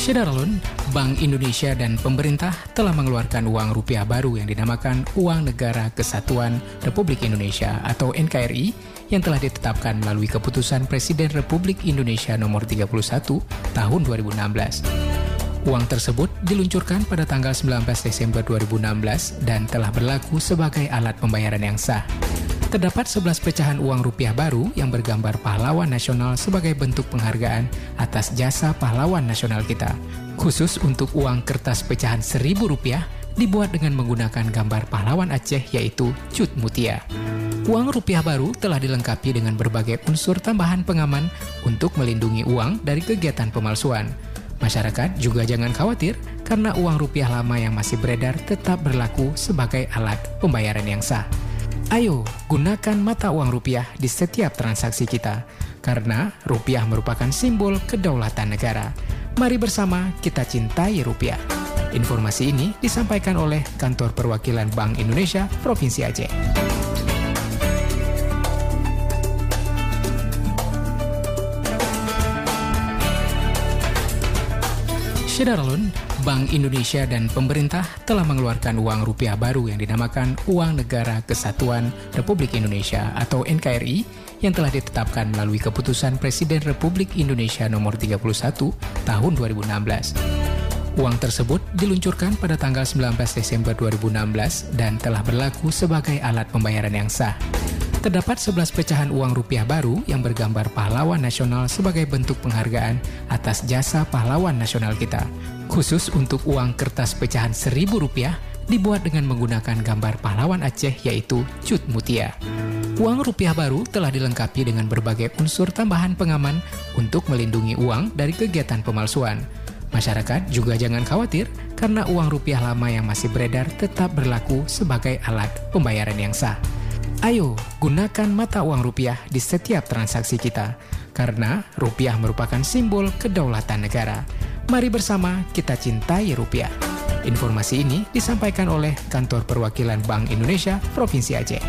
Syederalun, Bank Indonesia dan pemerintah telah mengeluarkan uang rupiah baru yang dinamakan Uang Negara Kesatuan Republik Indonesia atau NKRI yang telah ditetapkan melalui keputusan Presiden Republik Indonesia nomor 31 tahun 2016. Uang tersebut diluncurkan pada tanggal 19 Desember 2016 dan telah berlaku sebagai alat pembayaran yang sah. Terdapat 11 pecahan uang rupiah baru yang bergambar pahlawan nasional sebagai bentuk penghargaan atas jasa pahlawan nasional kita. Khusus untuk uang kertas pecahan Rp1.000 dibuat dengan menggunakan gambar pahlawan Aceh yaitu Cut Mutia. Uang rupiah baru telah dilengkapi dengan berbagai unsur tambahan pengaman untuk melindungi uang dari kegiatan pemalsuan. Masyarakat juga jangan khawatir karena uang rupiah lama yang masih beredar tetap berlaku sebagai alat pembayaran yang sah. Ayo, gunakan mata uang rupiah di setiap transaksi kita, karena rupiah merupakan simbol kedaulatan negara. Mari bersama kita cintai rupiah. Informasi ini disampaikan oleh Kantor Perwakilan Bank Indonesia Provinsi Aceh. Syederalun, Bank Indonesia dan pemerintah telah mengeluarkan uang rupiah baru yang dinamakan Uang Negara Kesatuan Republik Indonesia atau NKRI yang telah ditetapkan melalui keputusan Presiden Republik Indonesia nomor 31 tahun 2016. Uang tersebut diluncurkan pada tanggal 19 Desember 2016 dan telah berlaku sebagai alat pembayaran yang sah. Terdapat 11 pecahan uang rupiah baru yang bergambar pahlawan nasional sebagai bentuk penghargaan atas jasa pahlawan nasional kita. Khusus untuk uang kertas pecahan Rp1.000 dibuat dengan menggunakan gambar pahlawan Aceh yaitu Cut Mutia. Uang rupiah baru telah dilengkapi dengan berbagai unsur tambahan pengaman untuk melindungi uang dari kegiatan pemalsuan. Masyarakat juga jangan khawatir karena uang rupiah lama yang masih beredar tetap berlaku sebagai alat pembayaran yang sah. Ayo, gunakan mata uang rupiah di setiap transaksi kita, karena rupiah merupakan simbol kedaulatan negara. Mari bersama kita cintai rupiah. Informasi ini disampaikan oleh Kantor Perwakilan Bank Indonesia Provinsi Aceh.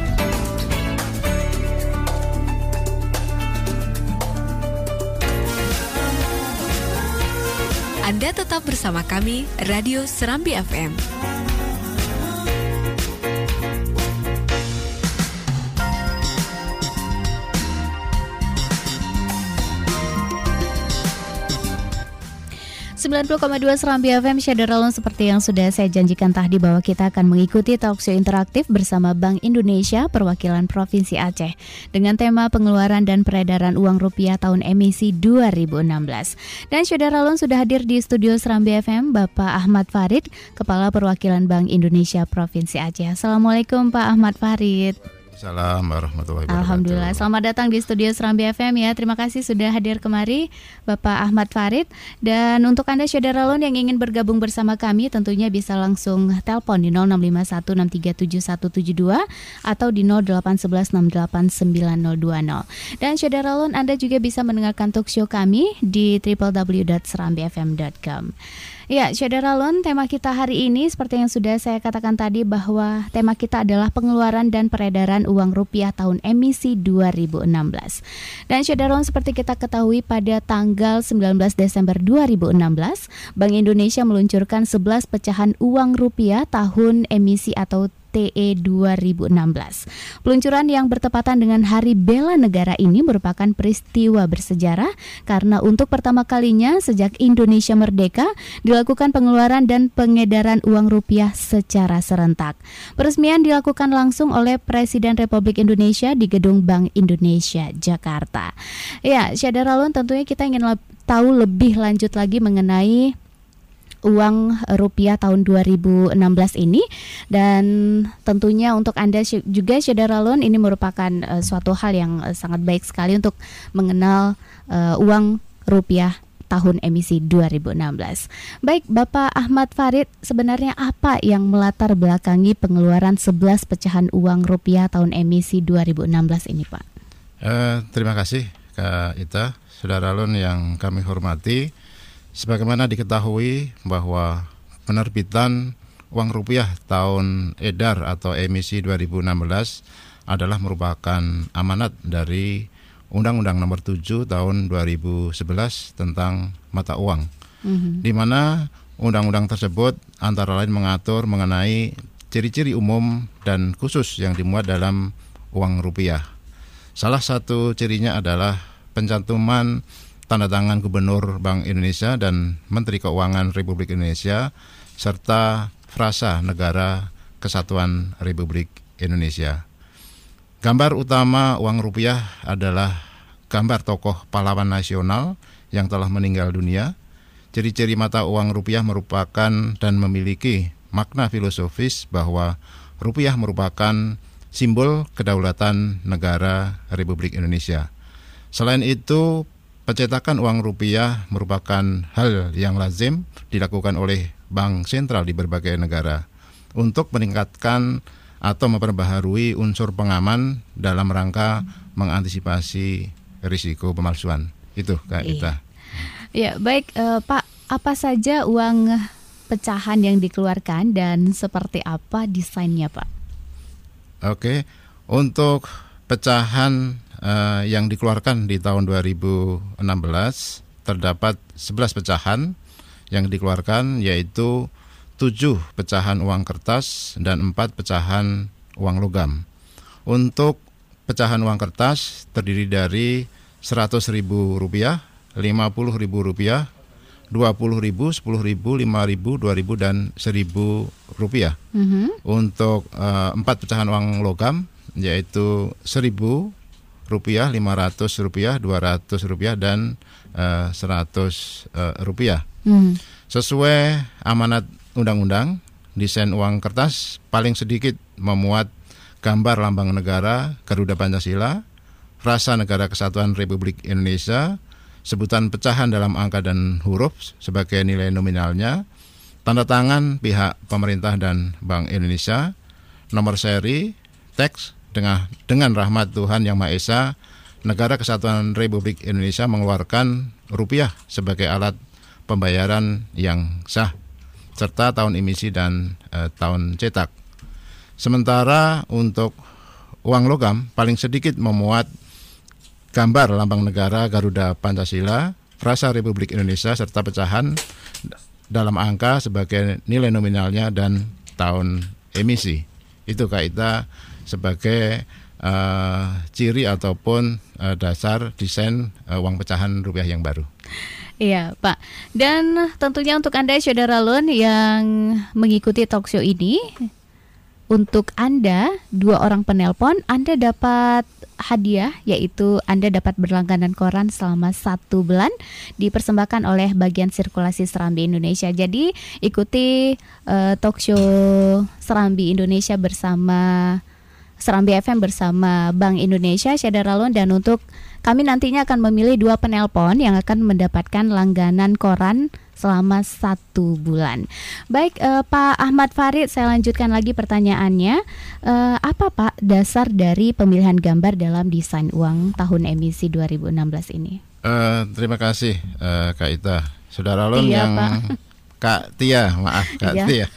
Anda tetap bersama kami, Radio Serambi FM. 90,2 Serambi FM Syederalun, seperti yang sudah saya janjikan tadi bahwa kita akan mengikuti talkshow interaktif bersama Bank Indonesia Perwakilan Provinsi Aceh dengan tema pengeluaran dan peredaran uang rupiah tahun emisi 2016. Dan Syederalun sudah hadir di studio Serambi FM Bapak Ahmad Farid, Kepala Perwakilan Bank Indonesia Provinsi Aceh. Assalamualaikum Pak Ahmad Farid. Assalamualaikum warahmatullahi wabarakatuh. Alhamdulillah, selamat datang di studio Serambi FM ya. Terima kasih sudah hadir kemari Bapak Ahmad Farid. Dan untuk Anda Syederalun yang ingin bergabung bersama kami, tentunya bisa langsung telepon di 0651637172 atau di 08116890020. Dan Syederalun, Anda juga bisa mendengarkan talkshow kami di www.serambifm.com. Ya, Syederalun, tema kita hari ini seperti yang sudah saya katakan tadi bahwa tema kita adalah pengeluaran dan peredaran uang rupiah tahun emisi 2016. Dan Syederalun, seperti kita ketahui pada tanggal 19 Desember 2016, Bank Indonesia meluncurkan 11 pecahan uang rupiah tahun emisi atau TE 2016. Peluncuran yang bertepatan dengan Hari Bela Negara ini merupakan peristiwa bersejarah karena untuk pertama kalinya sejak Indonesia merdeka dilakukan pengeluaran dan pengedaran uang rupiah secara serentak. Peresmian dilakukan langsung oleh Presiden Republik Indonesia di Gedung Bank Indonesia, Jakarta. Ya, Syederalun, tentunya kita ingin tahu lebih lanjut lagi mengenai uang rupiah tahun 2016 ini, dan tentunya untuk Anda juga Syederalun ini merupakan suatu hal yang sangat baik sekali untuk mengenal uang rupiah tahun emisi 2016. Baik, Bapak Ahmad Farid, sebenarnya apa yang melatar belakangi pengeluaran 11 pecahan uang rupiah tahun emisi 2016 ini, Pak? Terima kasih Kak Ita, Syederalun yang kami hormati. Sebagaimana diketahui bahwa penerbitan uang rupiah tahun edar atau emisi 2016 adalah merupakan amanat dari Undang-Undang Nomor 7 tahun 2011 tentang mata uang. di mana undang-undang tersebut antara lain mengatur mengenai ciri-ciri umum dan khusus yang dimuat dalam uang rupiah. Salah satu cirinya adalah pencantuman tanda tangan Gubernur Bank Indonesia dan Menteri Keuangan Republik Indonesia serta frasa Negara Kesatuan Republik Indonesia. Gambar utama uang rupiah adalah gambar tokoh pahlawan nasional yang telah meninggal dunia. Ciri-ciri mata uang rupiah merupakan dan memiliki makna filosofis bahwa rupiah merupakan simbol kedaulatan negara Republik Indonesia. Selain itu, pencetakan uang rupiah merupakan hal yang lazim dilakukan oleh bank sentral di berbagai negara untuk meningkatkan atau memperbaharui unsur pengaman dalam rangka mengantisipasi risiko pemalsuan. Itu Kak Ita. Ya, baik Pak, apa saja uang pecahan yang dikeluarkan dan seperti apa desainnya, Pak? Oke, untuk pecahan yang dikeluarkan di tahun 2016 terdapat 11 pecahan yang dikeluarkan, yaitu 7 pecahan uang kertas dan 4 pecahan uang logam. Untuk pecahan uang kertas terdiri dari Rp100.000, Rp50.000, Rp20.000, Rp10.000, Rp5.000, Rp2.000 dan Rp1.000. Untuk 4 pecahan uang logam yaitu Rp1.000, Rp500, Rp200 dan Rp100. Sesuai amanat undang-undang, desain uang kertas paling sedikit memuat gambar lambang negara Garuda Pancasila, frasa Negara Kesatuan Republik Indonesia, sebutan pecahan dalam angka dan huruf sebagai nilai nominalnya, tanda tangan pihak pemerintah dan Bank Indonesia, nomor seri, teks, dengan rahmat Tuhan Yang Maha Esa, Negara Kesatuan Republik Indonesia mengeluarkan rupiah sebagai alat pembayaran yang sah, serta tahun emisi dan tahun cetak. Sementara untuk uang logam paling sedikit memuat gambar lambang negara Garuda Pancasila, frasa Republik Indonesia serta pecahan dalam angka sebagai nilai nominalnya dan tahun emisi. Itu Kak Ita sebagai ciri ataupun dasar desain uang pecahan rupiah yang baru. Iya Pak, dan tentunya untuk Anda Saudara Lun yang mengikuti talkshow ini, untuk Anda 2 orang penelpon, Anda dapat hadiah, yaitu Anda dapat berlangganan koran selama 1 bulan dipersembahkan oleh Bagian Sirkulasi Serambi Indonesia. Jadi ikuti talkshow Serambi Indonesia bersama Serambi FM bersama Bank Indonesia, Saudara Lun, dan untuk kami nantinya akan memilih 2 penelpon yang akan mendapatkan langganan koran selama 1 bulan. Baik, Pak Ahmad Farid, saya lanjutkan lagi pertanyaannya. Apa Pak dasar dari pemilihan gambar dalam desain uang tahun emisi 2016 ini? Terima kasih Kak Ita. Saudara Lun yang Pak. Kak Tia, maaf Kak Tia.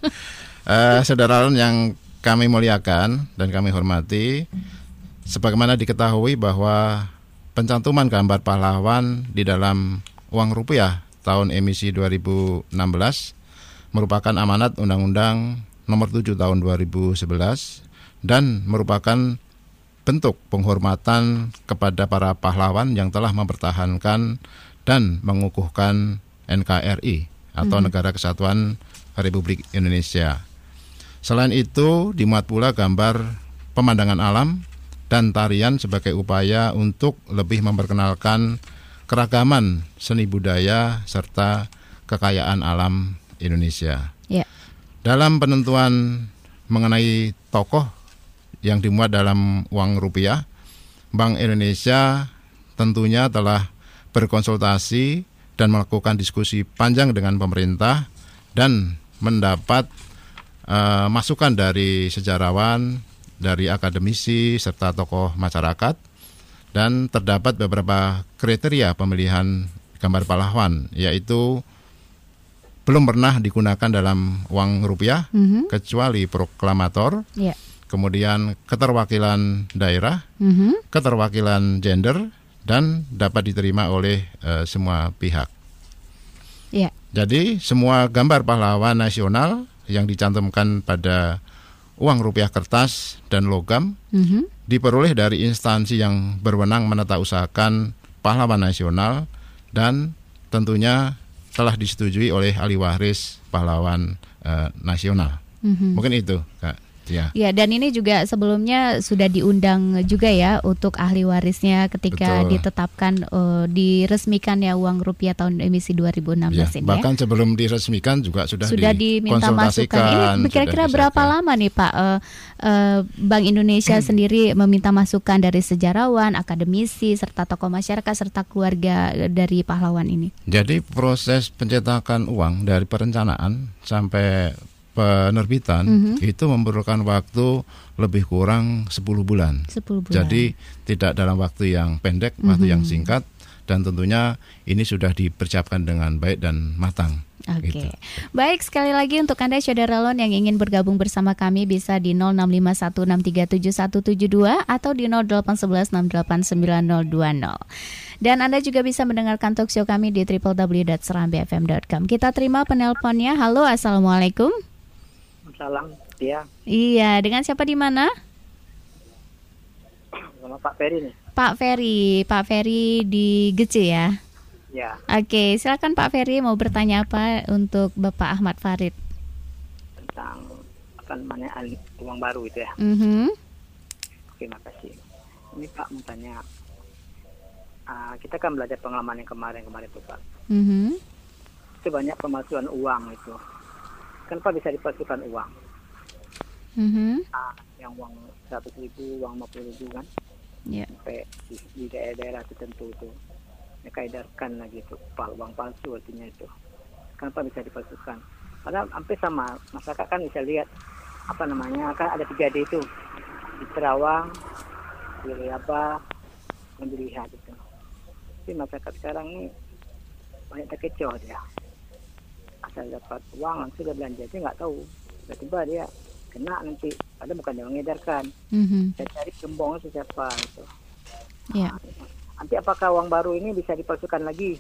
Saudara Lun yang kami muliakan dan kami hormati, sebagaimana diketahui bahwa pencantuman gambar pahlawan di dalam uang rupiah tahun emisi 2016 merupakan amanat Undang-Undang Nomor 7 Tahun 2011 dan merupakan bentuk penghormatan kepada para pahlawan yang telah mempertahankan dan mengukuhkan NKRI atau Negara Kesatuan Republik Indonesia. Selain itu, dimuat pula gambar pemandangan alam dan tarian sebagai upaya untuk lebih memperkenalkan keragaman seni budaya serta kekayaan alam Indonesia. Yeah. Dalam penentuan mengenai tokoh yang dimuat dalam uang rupiah, Bank Indonesia tentunya telah berkonsultasi dan melakukan diskusi panjang dengan pemerintah dan mendapat masukan dari sejarawan, dari akademisi serta tokoh masyarakat, dan terdapat beberapa kriteria pemilihan gambar pahlawan, yaitu belum pernah digunakan dalam uang rupiah kecuali proklamator, kemudian keterwakilan daerah, keterwakilan gender, dan dapat diterima oleh semua pihak. Iya. Jadi semua gambar pahlawan nasional yang dicantumkan pada uang rupiah kertas dan logam diperoleh dari instansi yang berwenang menatausahakan pahlawan nasional dan tentunya telah disetujui oleh ahli waris pahlawan nasional. Mungkin itu, Kak. Ya, dan ini juga sebelumnya sudah diundang juga ya untuk ahli warisnya ketika ditetapkan diresmikan ya uang rupiah tahun emisi 2016 ini. Bahkan sebelum diresmikan juga sudah diminta masukan. Ini kira-kira berapa lama nih Pak Bank Indonesia sendiri meminta masukan dari sejarawan, akademisi, serta tokoh masyarakat serta keluarga dari pahlawan ini? Jadi proses pencetakan uang dari perencanaan sampai penerbitan itu memerlukan waktu lebih kurang 10 bulan. 10 bulan. Jadi tidak dalam waktu yang pendek, waktu yang singkat, dan tentunya ini sudah dipersiapkan dengan baik dan matang. Oke. Gitu. Baik, sekali lagi untuk Anda saudara Lon yang ingin bergabung bersama kami bisa di 0651637172 atau di 08116890020. Dan Anda juga bisa mendengarkan talkshow kami di www.serambifm.com. Kita terima penelponnya. Halo, Assalamualaikum. Salam, ya. Iya, dengan siapa di mana? Sama Pak Ferry nih. Pak Ferry di Gece ya? Ya. Oke, silakan Pak Ferry mau bertanya apa untuk Bapak Ahmad Farid? Tentang apa namanya uang baru itu ya. Oke, makasih. Ini Pak mau tanya, kita kan belajar pengalaman yang kemarin itu Pak. Itu banyak pemalsuan uang itu. Kenapa bisa dipalsukan uang? Yang uang 100.000, uang 50.000 kan? Sampai di daerah-daerah tertentu itu mereka edarkan lagi itu uang palsu artinya itu. Kenapa bisa dipalsukan? Padahal hampir sama, masyarakat kan bisa lihat apa namanya, kan ada 3D itu di Terawang, di Riaba, dan dilihat itu. Tapi masyarakat sekarang ini banyak terkecoh dia. Asal dapat uang langsung dia belanja, dia nggak tahu. Tiba-tiba dia kena nanti, padahal bukan dia mengedarkan. Saya cari gembong itu siapa itu. Nanti apakah uang baru ini bisa dipalsukan lagi?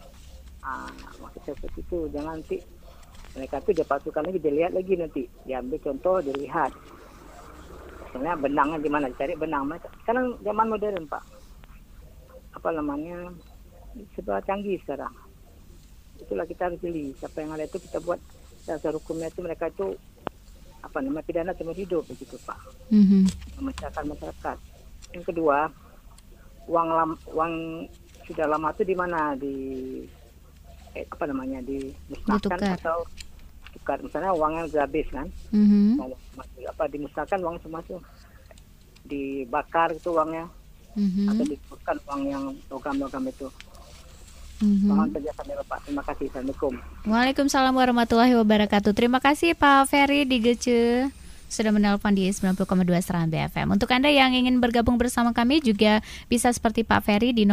Maksud saya seperti itu. Jangan nanti mereka itu dia palsukan lagi, dilihat lagi nanti. Diambil contoh, dilihat. Misalnya benangnya di mana, dicari benang. Sekarang zaman modern Pak. Apa namanya, sebelah canggih sekarang. Itulah kita harus jeli. Siapa yang ada itu kita buat dasar hukumnya itu mereka itu apa namanya pidana seumur hidup begitu Pak. Memecahkan masyarakat. Yang kedua, uang sudah lama itu di mana apa namanya dimusnahkan atau tukar. Misalnya uang yang sudah habis kan, dimusnahkan uang semua itu dibakar itu uangnya atau dikuburkan uang yang logam-logam itu. Mohon penjelasannya Pak. Terima kasih. Assalamualaikum. Waalaikumsalam warahmatullahi wabarakatuh. Terima kasih Pak Ferry di Gece sudah menelpon di 90,2 Serambi FM. Untuk Anda yang ingin bergabung bersama kami juga bisa seperti Pak Ferry di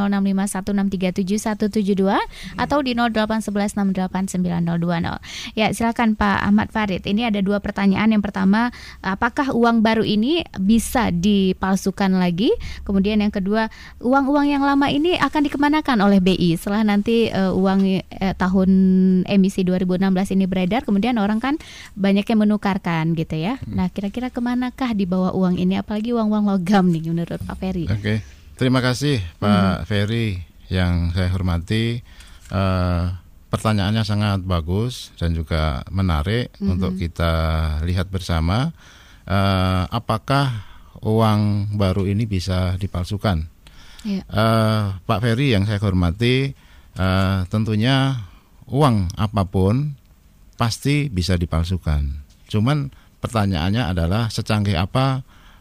0651637172 atau di 08116890020. Ya, silakan Pak Ahmad Farid. Ini ada dua pertanyaan. Yang pertama, apakah uang baru ini bisa dipalsukan lagi? Kemudian yang kedua, uang-uang yang lama ini akan dikemanakan oleh BI setelah nanti uang tahun emisi 2016 ini beredar, kemudian orang kan banyak yang menukarkan gitu ya. Nah, kira-kira kemanakah dibawa uang ini, apalagi uang-uang logam nih menurut Pak Ferry? Oke, terima kasih Pak Ferry yang saya hormati. Pertanyaannya sangat bagus dan juga menarik untuk kita lihat bersama. Apakah uang baru ini bisa dipalsukan? Pak Ferry yang saya hormati, tentunya uang apapun pasti bisa dipalsukan. Cuman pertanyaannya adalah secanggih apa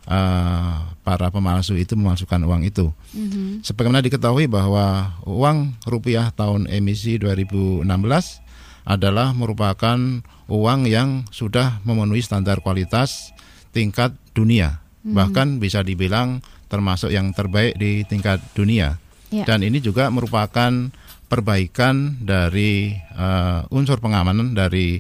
para pemalsu itu memalsukan uang itu. Sebagaimana diketahui bahwa uang rupiah tahun emisi 2016 adalah merupakan uang yang sudah memenuhi standar kualitas tingkat dunia. Bahkan bisa dibilang termasuk yang terbaik di tingkat dunia. Dan ini juga merupakan perbaikan dari unsur pengamanan dari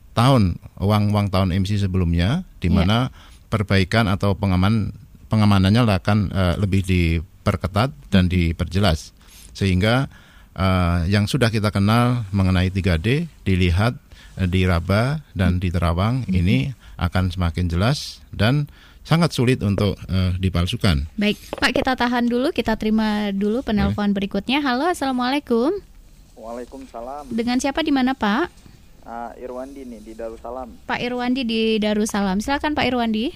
uang tahun emisi sebelumnya, di mana perbaikan atau pengamanannya akan lebih diperketat dan diperjelas, sehingga yang sudah kita kenal mengenai 3D dilihat di Raba dan di Terawang ini akan semakin jelas dan sangat sulit untuk dipalsukan. Baik, Pak, kita tahan dulu, kita terima dulu penelpon berikutnya. Halo, Assalamualaikum. Waalaikumsalam. Dengan siapa di mana, Pak? Irwandi nih di Darussalam. Pak Irwandi di Darussalam. Silakan Pak Irwandi.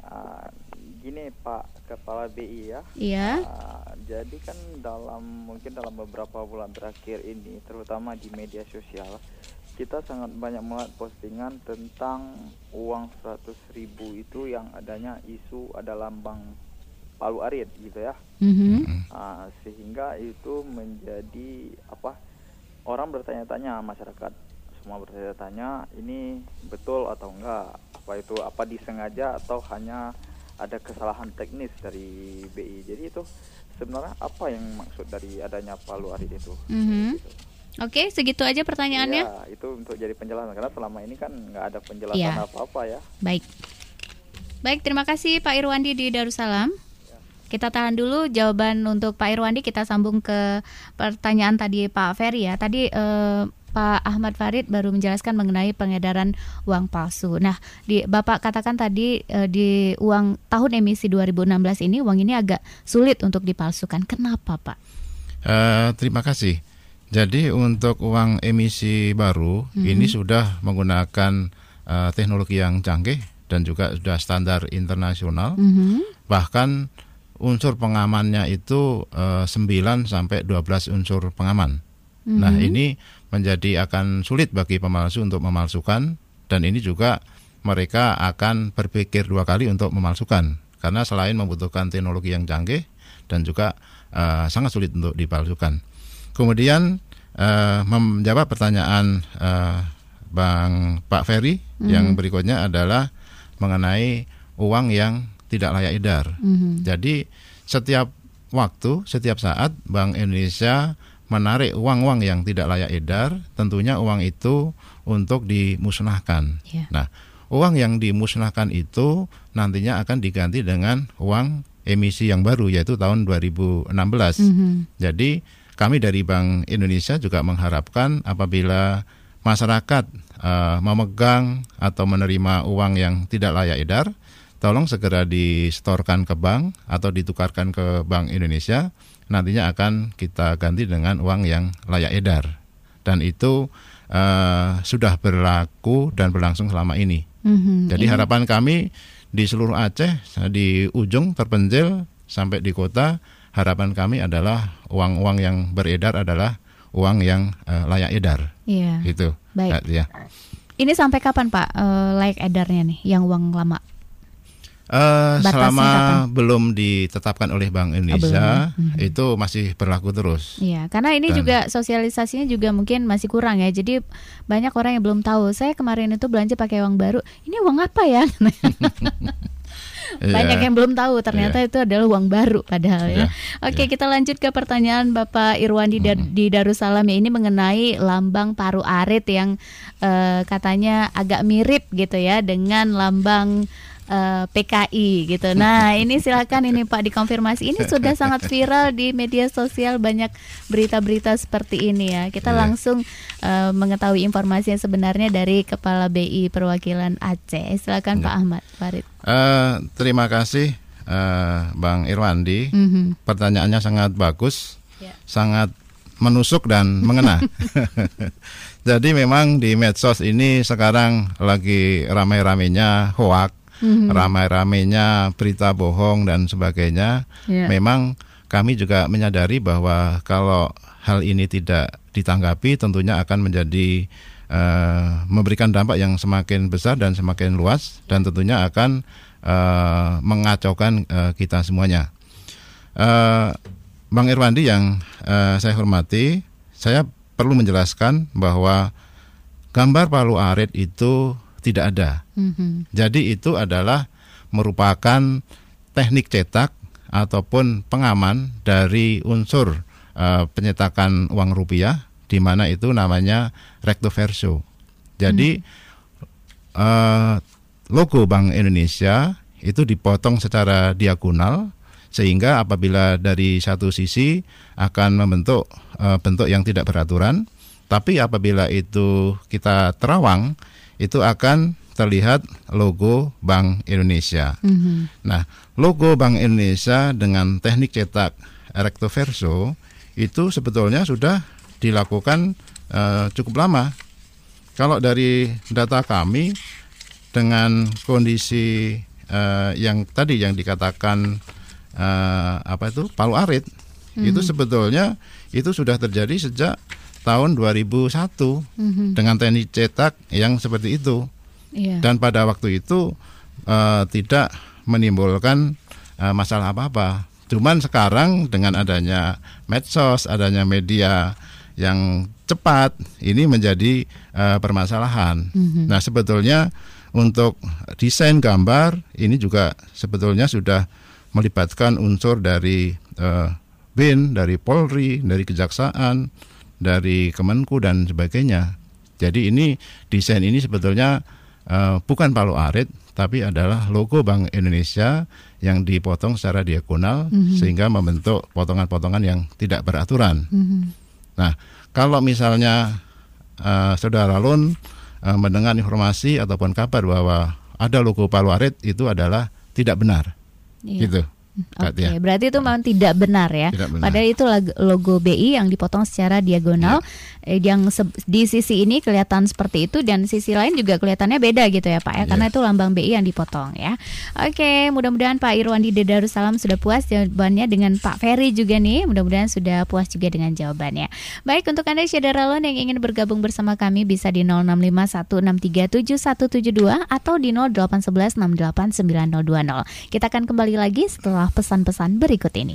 Gini Pak Kepala BI ya. Iya. Jadi kan mungkin dalam beberapa bulan terakhir ini, terutama di media sosial, kita sangat banyak melihat postingan tentang uang 100.000 itu yang adanya isu ada lambang Palu Arit gitu ya. Sehingga itu menjadi orang bertanya-tanya, masyarakat semua bertanya-tanya ini betul atau enggak, apa disengaja atau hanya ada kesalahan teknis dari BI. Jadi itu sebenarnya apa yang maksud dari adanya Palu Arit itu? Gitu. Oke, segitu aja pertanyaannya. Ya, itu untuk jadi penjelasan karena selama ini kan nggak ada penjelasan apa-apa ya. Baik, terima kasih Pak Irwandi di Darussalam. Kita tahan dulu jawaban untuk Pak Irwandi, kita sambung ke pertanyaan tadi Pak Ferry ya. Tadi Pak Ahmad Farid baru menjelaskan mengenai pengedaran uang palsu. Nah, Bapak katakan tadi di uang tahun emisi 2016 ini, uang ini agak sulit untuk dipalsukan. Kenapa, Pak? Terima kasih. Jadi untuk uang emisi baru ini sudah menggunakan teknologi yang canggih dan juga sudah standar internasional. Bahkan unsur pengamannya itu 9 sampai 12 unsur pengaman. Nah, ini menjadi akan sulit bagi pemalsu untuk memalsukan, dan ini juga mereka akan berpikir 2 kali untuk memalsukan karena selain membutuhkan teknologi yang canggih dan juga sangat sulit untuk dipalsukan. Kemudian menjawab pertanyaan Pak Ferry yang berikutnya adalah mengenai uang yang tidak layak edar. Jadi setiap waktu, setiap saat Bank Indonesia menarik uang-uang yang tidak layak edar, tentunya uang itu untuk dimusnahkan. Nah, uang yang dimusnahkan itu nantinya akan diganti dengan uang emisi yang baru, yaitu tahun 2016. Jadi kami dari Bank Indonesia juga mengharapkan apabila masyarakat memegang atau menerima uang yang tidak layak edar, tolong segera disetorkan ke bank atau ditukarkan ke Bank Indonesia. Nantinya akan kita ganti dengan uang yang layak edar, dan itu sudah berlaku dan berlangsung selama ini. Jadi harapan kami di seluruh Aceh, di ujung terpencil sampai di kota, harapan kami adalah uang-uang yang beredar adalah uang yang layak edar. Gitu. Baik. Ya. Ini sampai kapan Pak layak edarnya nih, yang uang lama? Selama belum ditetapkan oleh Bank Indonesia, itu masih berlaku terus. Iya, karena ini juga sosialisasinya juga mungkin masih kurang ya. Jadi banyak orang yang belum tahu. Saya kemarin itu belanja pakai uang baru. Ini uang apa ya? Banyak yang belum tahu ternyata itu adalah uang baru padahal ya. Oke, kita lanjut ke pertanyaan Bapak Irwandi di Darussalam ya. Ini mengenai lambang Palu Arit yang katanya agak mirip gitu ya dengan lambang PKI gitu. Nah, ini silakan ini Pak dikonfirmasi. Ini sudah sangat viral di media sosial, banyak berita-berita seperti ini ya. Kita langsung mengetahui informasi yang sebenarnya dari Kepala BI Perwakilan Aceh. Silakan Pak Ahmad Farid. Terima kasih Bang Irwandi. Pertanyaannya sangat bagus, sangat menusuk dan mengena. Jadi memang di medsos ini sekarang lagi ramai-ramainya hoak, ramai-ramainya berita bohong dan sebagainya. Memang kami juga menyadari bahwa kalau hal ini tidak ditanggapi tentunya akan menjadi memberikan dampak yang semakin besar dan semakin luas, dan tentunya akan mengacaukan kita semuanya. Bang Irwandi yang saya hormati, saya perlu menjelaskan bahwa gambar Palu Arit itu tidak ada. Jadi itu adalah merupakan teknik cetak ataupun pengaman dari unsur penyetakan uang rupiah, di mana itu namanya recto verso. Jadi logo Bank Indonesia itu dipotong secara diagonal sehingga apabila dari satu sisi akan membentuk bentuk yang tidak beraturan, tapi apabila itu kita terawang, itu akan terlihat logo Bank Indonesia. Nah, logo Bank Indonesia dengan teknik cetak recto verso itu sebetulnya sudah dilakukan cukup lama. Kalau dari data kami dengan kondisi yang tadi yang dikatakan palu arit, itu sebetulnya itu sudah terjadi sejak tahun 2001 dengan teknik cetak yang seperti itu. Dan pada waktu itu tidak menimbulkan masalah apa-apa. Cuman sekarang dengan adanya medsos, adanya media yang cepat, ini menjadi permasalahan. Nah, sebetulnya untuk desain gambar ini juga sebetulnya sudah melibatkan unsur dari BIN, dari Polri, dari Kejaksaan, dari Kemenku dan sebagainya. Jadi ini desain ini sebetulnya bukan palu arit, tapi adalah logo Bank Indonesia yang dipotong secara diagonal sehingga membentuk potongan-potongan yang tidak beraturan. Nah, kalau misalnya Saudara Lun mendengar informasi ataupun kabar bahwa ada logo palu arit, itu adalah tidak benar. Gitu. Oke, berarti itu memang tidak benar ya. Tidak benar. Padahal itu logo BI yang dipotong secara diagonal, yang di sisi ini kelihatan seperti itu dan sisi lain juga kelihatannya beda gitu ya Pak ya, karena itu lambang BI yang dipotong ya. Oke, mudah-mudahan Pak Irwandi di Darussalam sudah puas jawabannya, dengan Pak Ferry juga nih, mudah-mudahan sudah puas juga dengan jawabannya. Baik, untuk Anda Syederalon yang ingin bergabung bersama kami bisa di 0651637172 atau di 08116892020. Kita akan kembali lagi setelah pesan-pesan berikut ini.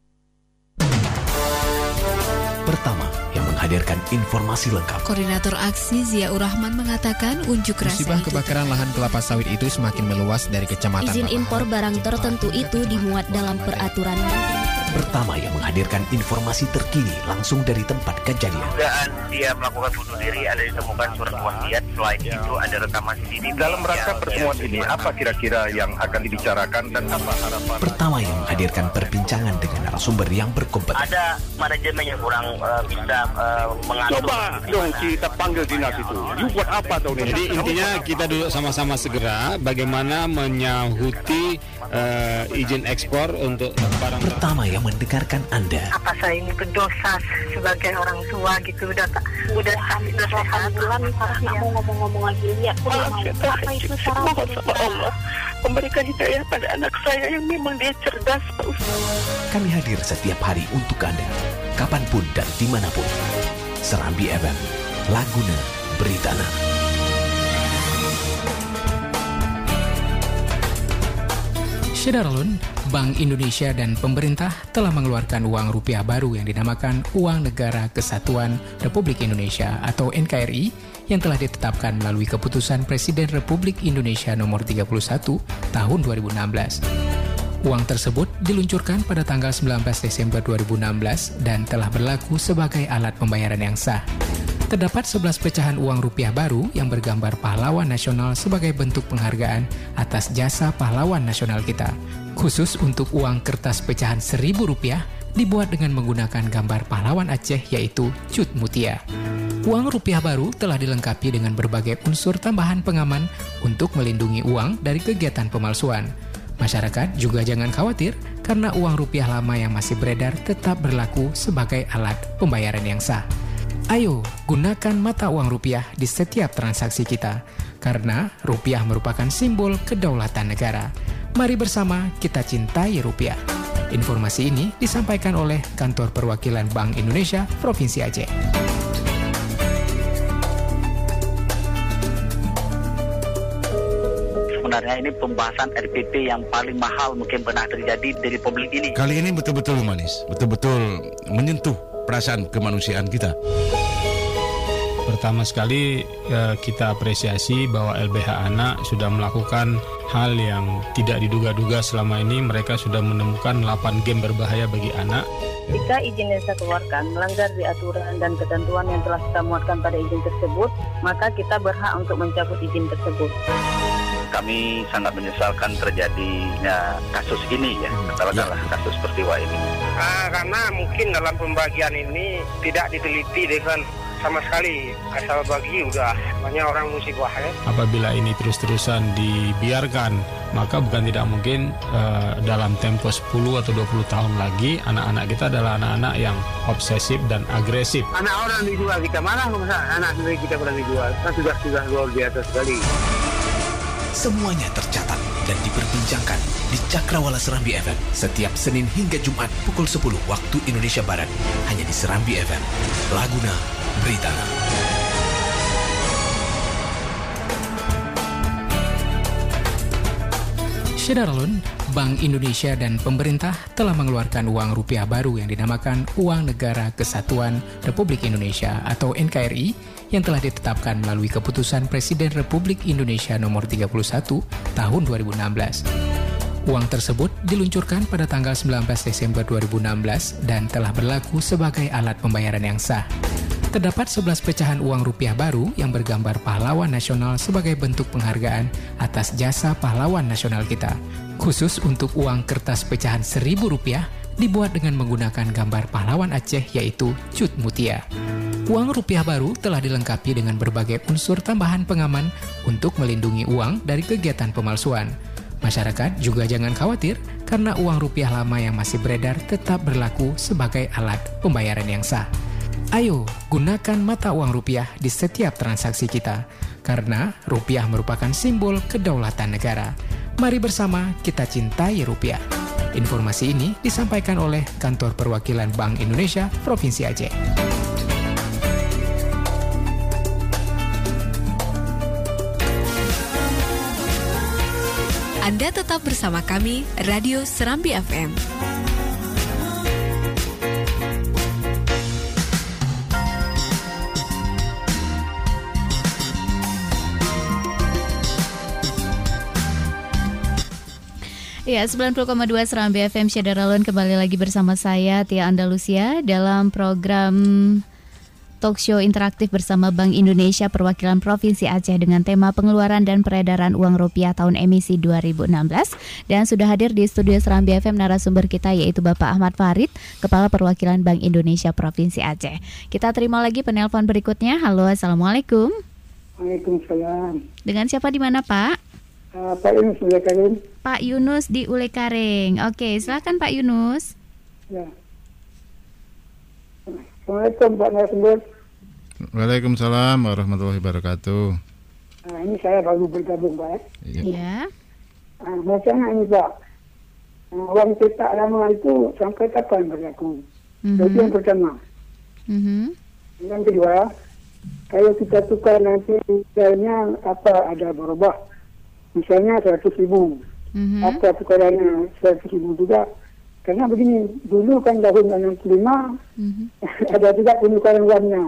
Pertama, yang menghadirkan informasi lengkap. Koordinator aksi Ziaur Rahman mengatakan unjuk rasa musibah kebakaran lahan kelapa sawit itu semakin meluas dari kecamatan. Izin impor barang tertentu itu dimuat dalam peraturan. Pertama, yang menghadirkan informasi terkini langsung dari tempat kejadian. Dugaan dia melakukan bunuh diri, ada ditemukan surat wasiat. Selain itu ada rekaman CCTV. Dalam rangka pertemuan ini, apa kira-kira yang akan dibicarakan dan apa harapan? Pertama, yang menghadirkan perbincangan dengan narasumber yang berkompeten. Ada manajemen yang kurang bisa mengatur. Coba dong kita panggil dinas itu. You buat apa tahun ini? Jadi intinya kita duduk sama-sama segera bagaimana menyahuti izin ekspor untuk barang. Pertama, yang mendengarkan Anda. Apa saya ini berdosa sebagai orang tua gitu, udah sampai 8 bulan Farah nggak mau ngomong-ngomong lagi, lihat apa itu Farah. Allah memberikan hidayah pada anak saya yang memang dia cerdas. Kami hadir setiap hari untuk Anda, kapanpun dan dimanapun. Serambi FM, Laguna Beritana. Syederalun, Bank Indonesia dan pemerintah telah mengeluarkan uang rupiah baru yang dinamakan Uang Negara Kesatuan Republik Indonesia atau NKRI yang telah ditetapkan melalui keputusan Presiden Republik Indonesia nomor 31 tahun 2016. Uang tersebut diluncurkan pada tanggal 19 Desember 2016 dan telah berlaku sebagai alat pembayaran yang sah. Terdapat 11 pecahan uang rupiah baru yang bergambar pahlawan nasional sebagai bentuk penghargaan atas jasa pahlawan nasional kita. Khusus untuk uang kertas pecahan Rp1.000 dibuat dengan menggunakan gambar pahlawan Aceh yaitu Cut Mutia. Uang rupiah baru telah dilengkapi dengan berbagai unsur tambahan pengaman untuk melindungi uang dari kegiatan pemalsuan. Masyarakat juga jangan khawatir karena uang rupiah lama yang masih beredar tetap berlaku sebagai alat pembayaran yang sah. Ayo, gunakan mata uang rupiah di setiap transaksi kita, karena rupiah merupakan simbol kedaulatan negara. Mari bersama kita cintai rupiah. Informasi ini disampaikan oleh Kantor Perwakilan Bank Indonesia Provinsi Aceh. Sebenarnya ini pembahasan RPP yang paling mahal mungkin pernah terjadi di Republik ini. Kali ini betul-betul humanis, betul-betul menyentuh perasaan kemanusiaan kita. Pertama sekali kita apresiasi bahwa LBH Anak sudah melakukan hal yang tidak diduga-duga selama ini. Mereka sudah menemukan 8 game berbahaya bagi anak. Jika izin yang saya keluarkan melanggar di aturan dan ketentuan yang telah kita muatkan pada izin tersebut, maka kita berhak untuk mencabut izin tersebut. kami sangat menyesalkan terjadinya kasus ini ya, katakanlah kasus peristiwa ini. Karena mungkin dalam pembagian ini tidak diteliti dengan sama sekali, asal bagi udah banyak orang musibah ya. Apabila ini terus-terusan dibiarkan, maka bukan tidak mungkin dalam tempo 10 atau 20 tahun lagi anak-anak kita adalah anak-anak yang obsesif dan agresif. Anak orang dijual, kita mana anak sendiri kita pernah dijual, kan sudah luar biasa sekali. Semuanya tercatat dan diperbincangkan di Cakrawala Serambi FM setiap Senin hingga Jumat pukul 10 waktu Indonesia Barat, hanya di Serambi FM, Laguna Beritana. Syederalun, Bank Indonesia dan pemerintah telah mengeluarkan uang rupiah baru yang dinamakan Uang Negara Kesatuan Republik Indonesia atau NKRI yang telah ditetapkan melalui keputusan Presiden Republik Indonesia nomor 31 tahun 2016. Uang tersebut diluncurkan pada tanggal 19 Desember 2016 dan telah berlaku sebagai alat pembayaran yang sah. Terdapat 11 pecahan uang rupiah baru yang bergambar pahlawan nasional sebagai bentuk penghargaan atas jasa pahlawan nasional kita. Khusus untuk uang kertas pecahan Rp1.000 dibuat dengan menggunakan gambar pahlawan Aceh yaitu Cut Mutia. Uang rupiah baru telah dilengkapi dengan berbagai unsur tambahan pengaman untuk melindungi uang dari kegiatan pemalsuan. Masyarakat juga jangan khawatir karena uang rupiah lama yang masih beredar tetap berlaku sebagai alat pembayaran yang sah. Ayo, gunakan mata uang rupiah di setiap transaksi kita, karena rupiah merupakan simbol kedaulatan negara. Mari bersama kita cintai rupiah. Informasi ini disampaikan oleh Kantor Perwakilan Bank Indonesia Provinsi Aceh. Anda tetap bersama kami, Radio Serambi FM. Ya, 90,2 Serambi FM Syederalun, kembali lagi bersama saya Tia Andalusia dalam program talk show interaktif bersama Bank Indonesia Perwakilan Provinsi Aceh dengan tema pengeluaran dan peredaran uang rupiah tahun emisi 2016. Dan sudah hadir di studio Serambi FM narasumber kita yaitu Bapak Ahmad Farid, Kepala Perwakilan Bank Indonesia Provinsi Aceh. Kita terima lagi penelpon berikutnya. Halo, Assalamualaikum. Waalaikumsalam. Dengan siapa di mana, Pak? Pak Yunus di Ulekaring. Pak Yunus di Ulekaring. Oke, silakan Pak Yunus. Ya. Assalamualaikum Pak narasumber. Waalaikumsalam warahmatullahi wabarakatuh. Ini saya baru bergabung Pak. Iya. Mau tanya ini Pak, uang cetak lama itu sampai kapan berlaku? Itu yang pertama. Yang kedua, kalau kita tukar nanti misalnya apa ada berubah? Misalnya 100.000, apa tukarannya 100.000 juga? Karena begini, dulu kan tahun 65 ada juga penukaran uangnya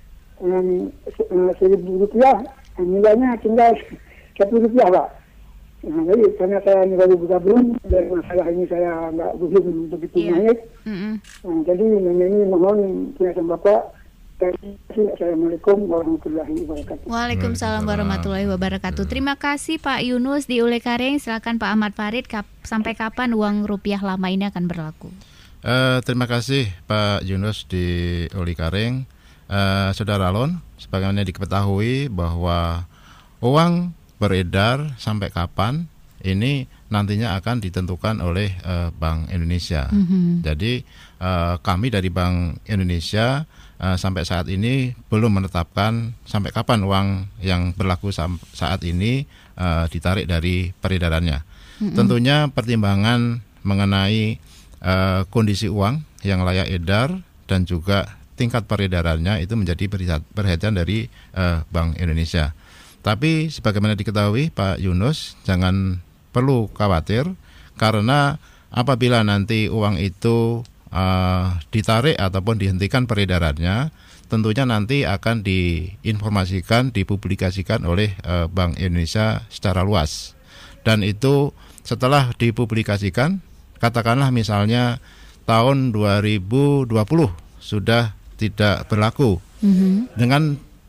Rp1.000, nilainya tinggal Rp1 Pak. Jadi karena saya baru bergabung dan masalah ini saya nggak belum begitu naik, jadi ini mohon penjelasan Bapak. Assalamualaikum warahmatullahi wabarakatuh. Waalaikumsalam warahmatullahi wabarakatuh. Terima kasih Pak Yunus di Ulekaring. Silakan Pak Ahmad Farid, sampai kapan uang rupiah lama ini akan berlaku? Terima kasih Pak Yunus di Ulekaring. Saudara Lon, sebagaimana diketahui bahwa uang beredar sampai kapan ini nantinya akan ditentukan oleh Bank Indonesia. Jadi kami dari Bank Indonesia sampai saat ini belum menetapkan sampai kapan uang yang berlaku saat ini ditarik dari peredarannya. Tentunya pertimbangan mengenai kondisi uang yang layak edar dan juga tingkat peredarannya itu menjadi perhatian dari Bank Indonesia. Tapi sebagaimana diketahui Pak Yunus, jangan perlu khawatir karena apabila nanti uang itu ditarik ataupun dihentikan peredarannya, tentunya nanti akan diinformasikan, dipublikasikan oleh Bank Indonesia secara luas. Dan itu setelah dipublikasikan, katakanlah misalnya tahun 2020 sudah tidak berlaku. Dengan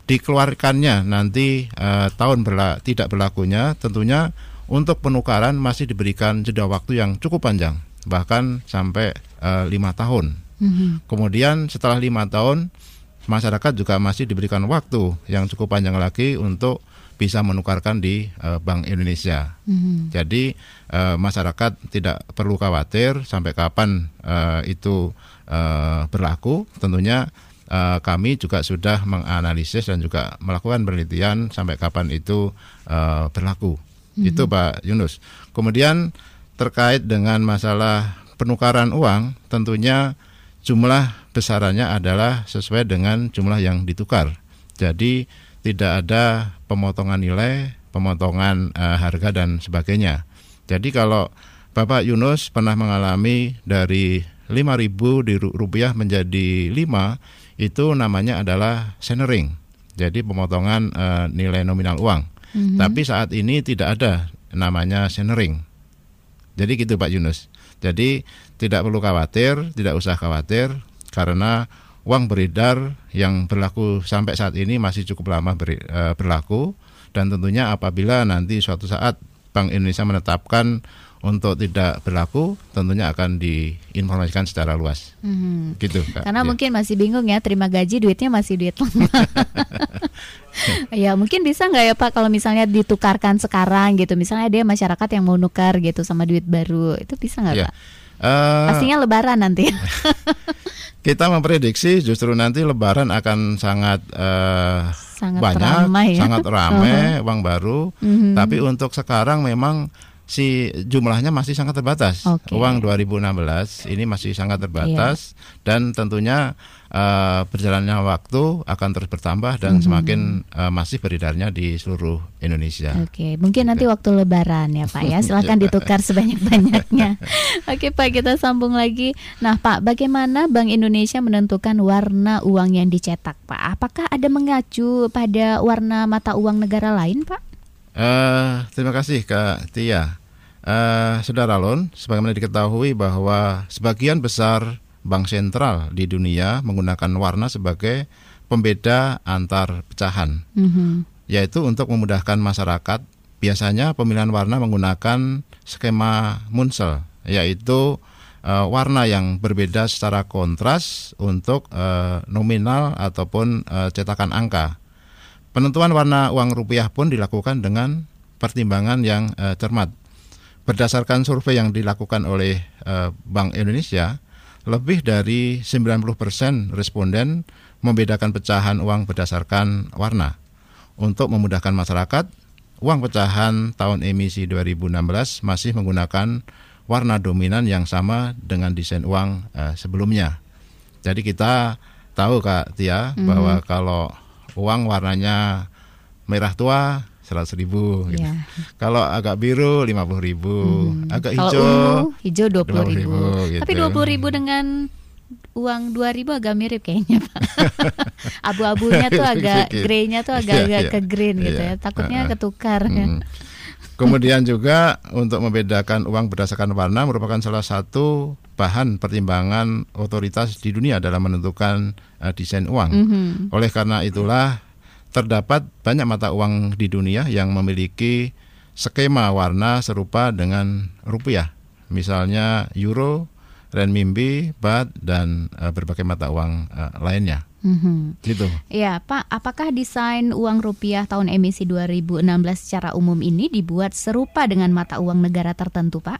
dikeluarkannya nanti tidak berlakunya, tentunya untuk penukaran masih diberikan jeda waktu yang cukup panjang, bahkan sampai 5 tahun. Kemudian setelah 5 tahun, masyarakat juga masih diberikan waktu yang cukup panjang lagi untuk bisa menukarkan di Bank Indonesia. Jadi masyarakat tidak perlu khawatir sampai kapan itu berlaku. Tentunya kami juga sudah menganalisis dan juga melakukan penelitian sampai kapan itu berlaku. Itu Pak Yunus. Kemudian terkait dengan masalah penukaran uang, tentunya jumlah besarannya adalah sesuai dengan jumlah yang ditukar. Jadi tidak ada pemotongan nilai, pemotongan harga dan sebagainya. Jadi kalau Bapak Yunus pernah mengalami dari 5.000 rupiah menjadi 5, itu namanya adalah centering. Jadi pemotongan nilai nominal uang. Tapi saat ini tidak ada namanya centering. Jadi gitu Pak Yunus. Jadi tidak perlu khawatir, tidak usah khawatir, karena uang beredar yang berlaku sampai saat ini masih cukup lama berlaku, dan tentunya apabila nanti suatu saat Bank Indonesia menetapkan untuk tidak berlaku, tentunya akan diinformasikan secara luas. Gitu, Kak. Karena mungkin masih bingung ya, terima gaji duitnya masih duit lama. Ya mungkin bisa nggak ya Pak kalau misalnya ditukarkan sekarang gitu, misalnya dia masyarakat yang mau nukar gitu sama duit baru, itu bisa nggak Pak? Pastinya Lebaran nanti. Kita memprediksi justru nanti Lebaran akan sangat banyak, ramai, ya? Sangat ramai uang baru. Tapi untuk sekarang memang si jumlahnya masih sangat terbatas. Uang 2016 ini masih sangat terbatas, dan tentunya berjalannya waktu akan terus bertambah dan semakin masih beredarnya di seluruh Indonesia. Mungkin nanti waktu Lebaran ya Pak ya, silakan ditukar sebanyak-banyaknya. Pak, kita sambung lagi. Nah Pak, bagaimana Bank Indonesia menentukan warna uang yang dicetak Pak? Apakah ada mengacu pada warna mata uang negara lain Pak? Terima kasih Kak Tia. Saudara Lon, sebagaimana diketahui bahwa sebagian besar bank sentral di dunia menggunakan warna sebagai pembeda antar pecahan, yaitu untuk memudahkan masyarakat. Biasanya pemilihan warna menggunakan skema Munsell, yaitu warna yang berbeda secara kontras untuk nominal ataupun cetakan angka. Penentuan warna uang rupiah pun dilakukan dengan pertimbangan yang cermat. Berdasarkan survei yang dilakukan oleh Bank Indonesia, lebih dari 90% responden membedakan pecahan uang berdasarkan warna. Untuk memudahkan masyarakat, uang pecahan tahun emisi 2016 masih menggunakan warna dominan yang sama dengan desain uang sebelumnya. Jadi kita tahu Kak Tia bahwa kalau uang warnanya merah tua 100.000 gitu. Kalau agak biru 50.000, agak hijau 20.000. Gitu. Tapi 20.000 dengan uang 2.000 agak mirip kayaknya Pak. Abu-abunya tuh agak grey-nya tuh agak ke green gitu ya. Takutnya ketukar. Kemudian juga untuk membedakan uang berdasarkan warna merupakan salah satu bahan pertimbangan otoritas di dunia dalam menentukan desain uang. Oleh karena itulah terdapat banyak mata uang di dunia yang memiliki skema warna serupa dengan rupiah. Misalnya euro, renminbi, baht, dan berbagai mata uang lainnya. Gitu. Ya Pak, apakah desain uang rupiah tahun emisi 2016 secara umum ini dibuat serupa dengan mata uang negara tertentu Pak?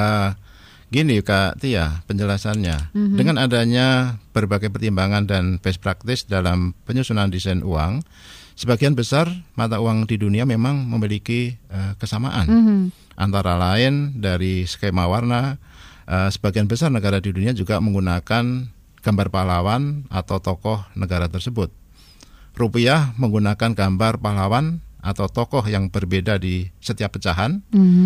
Gini Kak Tia, penjelasannya. Dengan adanya berbagai pertimbangan dan best practice dalam penyusunan desain uang, sebagian besar mata uang di dunia memang memiliki kesamaan. Antara lain dari skema warna, sebagian besar negara di dunia juga menggunakan gambar pahlawan atau tokoh negara tersebut. Rupiah menggunakan gambar pahlawan atau tokoh yang berbeda di setiap pecahan,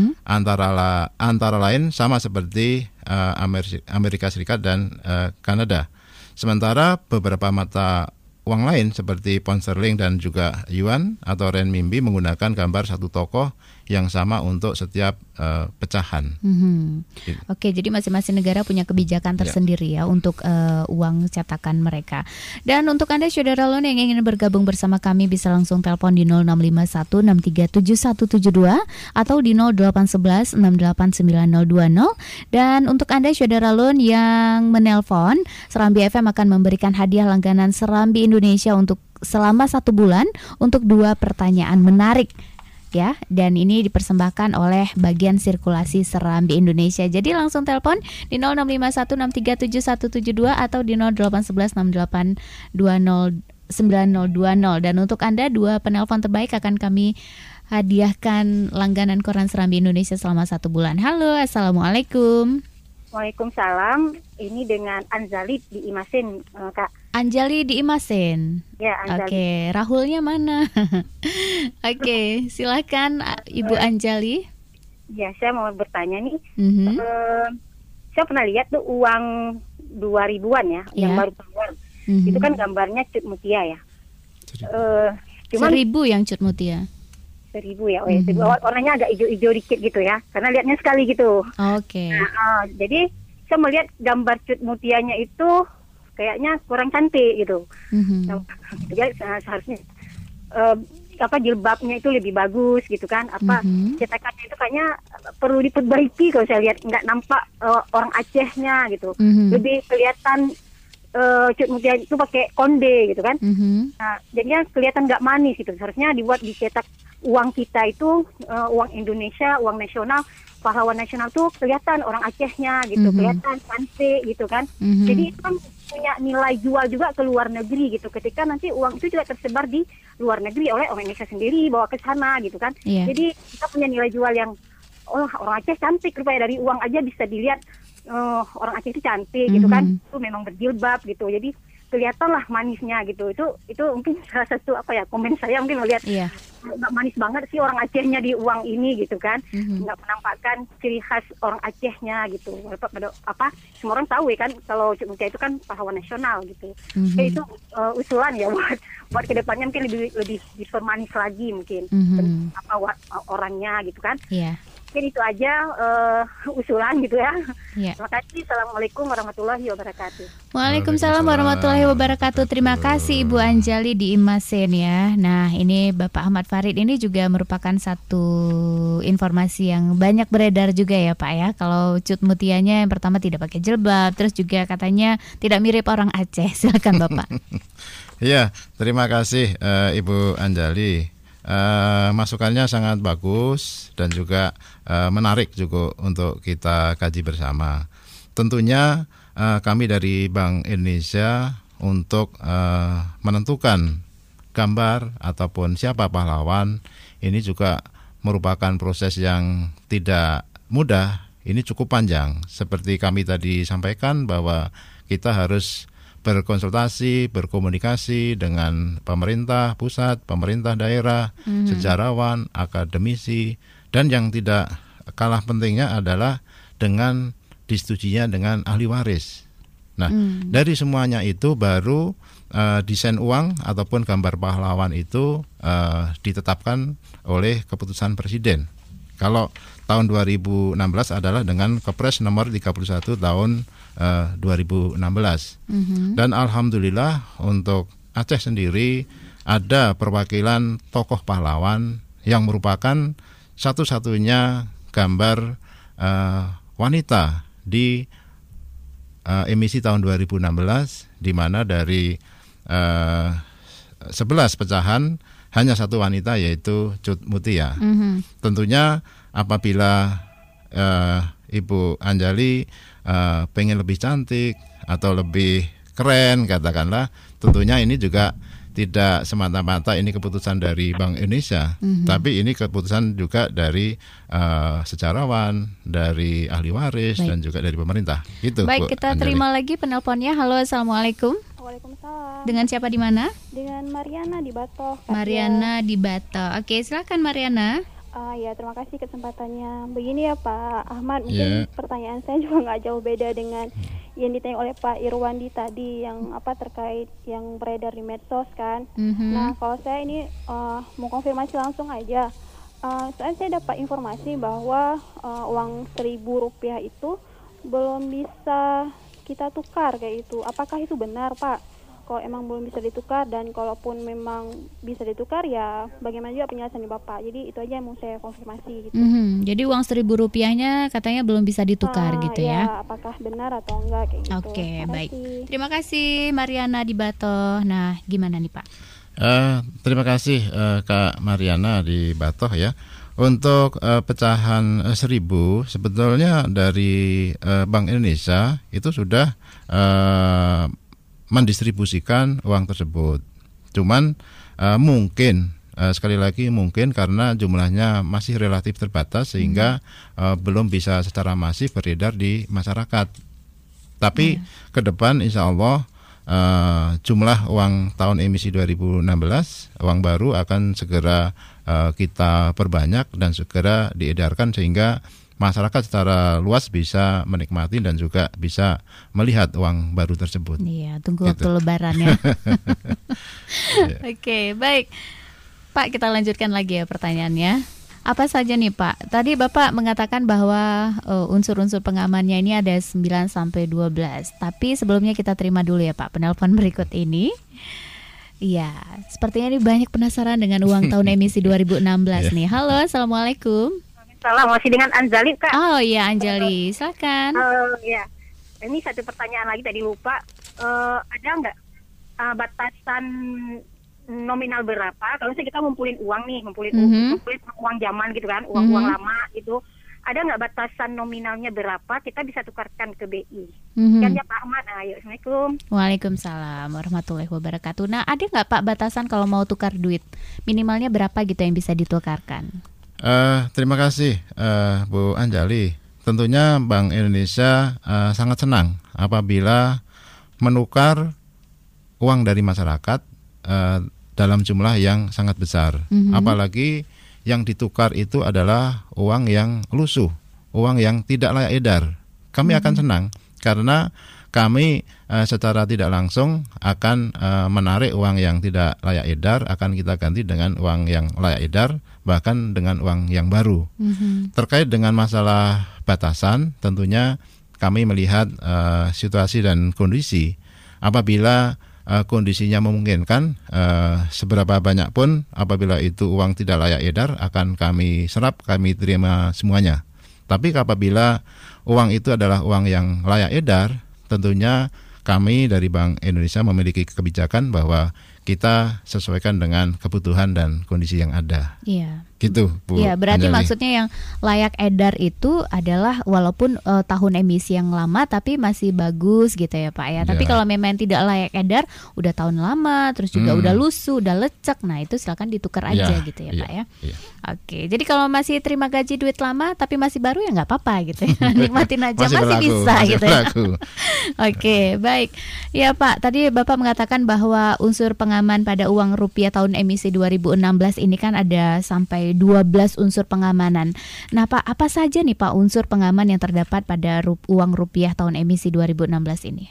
antara lain sama seperti Amerika Serikat dan Kanada. Sementara beberapa mata uang lain seperti pound sterling dan juga yuan atau renminbi menggunakan gambar satu tokoh yang sama untuk setiap pecahan. Oke, jadi masing-masing negara punya kebijakan tersendiri ya untuk uang cetakan mereka. Dan untuk Anda saudara Lon yang ingin bergabung bersama kami bisa langsung telepon di 0651637172 atau di 0811689020. Dan untuk Anda saudara Lon yang menelpon, Serambi FM akan memberikan hadiah langganan Serambi Indonesia untuk selama 1 bulan untuk 2 pertanyaan menarik. Ya, dan ini dipersembahkan oleh bagian sirkulasi Serambi Indonesia. Jadi langsung telepon di 0651637172 atau di 081168209020. Dan untuk Anda 2 penelpon terbaik akan kami hadiahkan langganan koran Serambi Indonesia selama 1 bulan. Halo, Assalamualaikum. Waalaikumsalam. Ini dengan Anjali di Imasen, Kak. Anjali di Imasen. Ya, Anjali. Oke, Rahulnya mana? Oke, silakan Ibu Anjali. Ya, saya mau bertanya nih. Saya pernah lihat tuh uang 2000-an ya, yang baru keluar. Itu kan gambarnya Cut Mutia ya. Cuman 1000 yang Cut Mutia. 1000 ya, warnanya agak hijau-hijau dikit gitu ya, karena lihatnya sekali gitu. Oke. Nah, jadi saya melihat gambar Cut Mutianya itu kayaknya kurang cantik gitu. Jadi seharusnya jilbabnya itu lebih bagus gitu kan. Cetakannya itu kayaknya perlu diperbaiki kalau saya lihat, nggak nampak orang Acehnya gitu. Lebih kelihatan Cut Mutia itu pakai konde gitu kan. Nah, jadinya kelihatan nggak manis gitu. Seharusnya dibuat dicetak uang kita itu uang Indonesia, uang nasional, pahlawan nasional tuh kelihatan orang Acehnya gitu, kelihatan cantik gitu kan. Jadi itu kan punya nilai jual juga ke luar negeri gitu. Ketika nanti uang itu juga tersebar di luar negeri oleh orang Indonesia sendiri, bawa ke sana gitu kan. Jadi kita punya nilai jual yang orang Aceh cantik, rupanya dari uang aja bisa dilihat orang Aceh itu cantik gitu kan. Itu memang berjilbab gitu. Jadi kelihatanlah manisnya gitu. Itu mungkin salah satu komen saya mungkin melihat nggak manis banget sih orang Acehnya di uang ini gitu kan. Nggak menampakkan ciri khas orang Acehnya gitu. Semua orang tahu ya kan kalau Cut Mutia itu kan pahlawan nasional gitu. Jadi itu usulan ya buat kedepannya mungkin lebih dipermanis lagi mungkin orangnya gitu kan. Mungkin itu aja usulan gitu ya. Terima kasih. Assalamualaikum warahmatullahi wabarakatuh. Waalaikumsalam warahmatullahi wabarakatuh. Terima kasih Ibu Anjali di Imasen ya. Nah, ini Bapak Ahmad Farid ini juga merupakan satu informasi yang banyak beredar juga ya Pak ya. Kalau Cut Mutianya yang pertama tidak pakai jilbab, terus juga katanya tidak mirip orang Aceh. Silakan Bapak. Iya, terima kasih Ibu Anjali. Masukannya sangat bagus dan juga menarik juga untuk kita kaji bersama. Tentunya kami dari Bank Indonesia untuk menentukan gambar ataupun siapa pahlawan ini juga merupakan proses yang tidak mudah. Ini cukup panjang. Seperti kami tadi sampaikan bahwa kita harus berkonsultasi, berkomunikasi dengan pemerintah pusat, pemerintah daerah, sejarawan, akademisi, dan yang tidak kalah pentingnya adalah dengan disetujuinya dengan ahli waris. Nah, dari semuanya itu baru desain uang ataupun gambar pahlawan itu ditetapkan oleh keputusan Presiden. Kalau tahun 2016 adalah dengan Kepres nomor 31 tahun 2016. Dan alhamdulillah untuk Aceh sendiri ada perwakilan tokoh pahlawan yang merupakan satu-satunya gambar wanita di emisi tahun 2016, di mana dari 11 pecahan hanya satu wanita yaitu Cut Mutia. Tentunya apabila Ibu Anjali pengen lebih cantik atau lebih keren katakanlah, tentunya ini juga tidak semata-mata ini keputusan dari Bank Indonesia, tapi ini keputusan juga dari sejarawan, dari ahli waris, dan juga dari pemerintah. Gitu, baik, Bu kita Anjali. terima lagi penelponnya. Halo, assalamualaikum. Waalaikumsalam. Dengan siapa di mana? Dengan Mariana di Batok. Mariana di Batok. Oke, silakan Mariana. Ya, terima kasih kesempatannya. Begini ya Pak Ahmad, mungkin pertanyaan saya juga nggak jauh beda dengan yang ditanya oleh Pak Irwandi tadi, yang terkait yang beredar di medsos kan. Nah, kalau saya ini mau konfirmasi langsung aja. Soalnya saya dapat informasi bahwa uang Rp1.000 itu belum bisa kita tukar kayak itu. Apakah itu benar, Pak? Kalau emang belum bisa ditukar, dan kalaupun memang bisa ditukar, ya bagaimana juga penjelasannya Bapak. Jadi itu aja yang mau saya konfirmasi gitu. Jadi uang Rp1.000-nya katanya belum bisa ditukar gitu ya? Apakah benar atau enggak kayak gitu. Oke, baik. Terima kasih Mariana di Batoh. Nah, gimana nih Pak? Terima kasih Kak Mariana di Batoh ya. Untuk pecahan 1.000 sebetulnya dari Bank Indonesia itu sudah mendistribusikan uang tersebut. Cuman mungkin sekali lagi mungkin karena jumlahnya masih relatif terbatas sehingga belum bisa secara masif beredar di masyarakat. Tapi ke depan insya Allah jumlah uang tahun emisi 2016 uang baru akan segera kita perbanyak dan segera diedarkan sehingga masyarakat secara luas bisa menikmati dan juga bisa melihat uang baru tersebut. Iya, tunggu waktu lebaran ya. Oke, baik. Pak, kita lanjutkan lagi ya pertanyaannya. Apa saja nih Pak? Tadi Bapak mengatakan bahwa unsur-unsur pengamannya ini ada 9-12. Tapi sebelumnya kita terima dulu ya Pak penelpon berikut ini. Iya, sepertinya ini banyak penasaran dengan uang tahun emisi 2016 nih. Halo, Assalamualaikum. Salam, masih dengan Anjali Kak. Oh iya Anjali, silakan. Ya, ini satu pertanyaan lagi tadi lupa. Ada nggak batasan nominal berapa? Kalau misalnya kita ngumpulin uang nih, ngumpulin uang zaman gitu kan, uang lama itu, ada nggak batasan nominalnya berapa? Kita bisa tukarkan ke BI. Kan ya Pak Ahmad. Ayo, Assalamualaikum. Waalaikumsalam warahmatullahi wabarakatuh. Nah, ada nggak Pak batasan kalau mau tukar duit minimalnya berapa gitu yang bisa ditukarkan? Terima kasih Bu Anjali. Tentunya Bank Indonesia sangat senang apabila menukar uang dari masyarakat dalam jumlah yang sangat besar. Apalagi yang ditukar itu adalah uang yang lusuh, uang yang tidak layak edar. Kami akan senang karena kami secara tidak langsung akan menarik uang yang tidak layak edar, akan kita ganti dengan uang yang layak edar, bahkan dengan uang yang baru. Terkait dengan masalah batasan, tentunya kami melihat situasi dan kondisi. Apabila kondisinya memungkinkan, seberapa banyak pun apabila itu uang tidak layak edar akan kami serap, kami terima semuanya. Tapi apabila uang itu adalah uang yang layak edar, tentunya kami dari Bank Indonesia memiliki kebijakan bahwa kita sesuaikan dengan kebutuhan dan kondisi yang ada. Iya. Gitu, Bu. Iya, berarti Anjali. maksudnya yang layak edar itu adalah walaupun tahun emisi yang lama tapi masih bagus gitu ya Pak ya. Tapi kalau memang tidak layak edar, udah tahun lama, terus juga udah lusuh, udah lecek, nah itu silakan ditukar aja gitu ya Pak ya. Oke, jadi kalau masih terima gaji duit lama tapi masih baru ya nggak apa-apa gitu ya. Nikmatin aja, masih bisa gitu ya. Oke, baik. Ya Pak, tadi Bapak mengatakan bahwa unsur pengaman pada uang rupiah tahun emisi 2016 ini kan ada sampai 12 unsur pengamanan. Nah Pak, apa saja nih Pak unsur pengaman yang terdapat pada uang rupiah tahun emisi 2016 ini?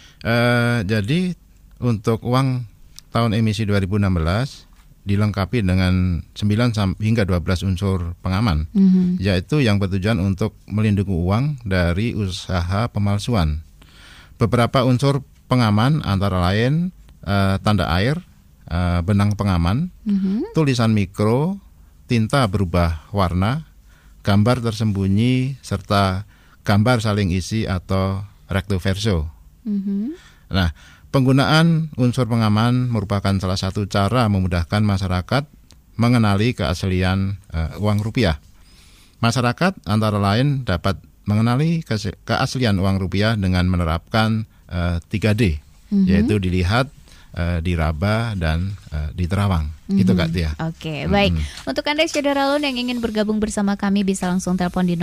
Jadi untuk uang tahun emisi 2016 dilengkapi dengan 9 hingga 12 unsur pengaman, yaitu yang bertujuan untuk melindungi uang dari usaha pemalsuan. Beberapa unsur pengaman antara lain tanda air, benang pengaman, tulisan mikro, tinta berubah warna, gambar tersembunyi, serta gambar saling isi atau recto verso. Nah, penggunaan unsur pengaman merupakan salah satu cara memudahkan masyarakat mengenali keaslian uang rupiah. Masyarakat antara lain dapat mengenali keaslian uang rupiah dengan menerapkan 3D, yaitu dilihat, diraba, dan diterawang. Itu Kak Tia. Oke, baik. Untuk Anda Syederalun yang ingin bergabung bersama kami bisa langsung telepon di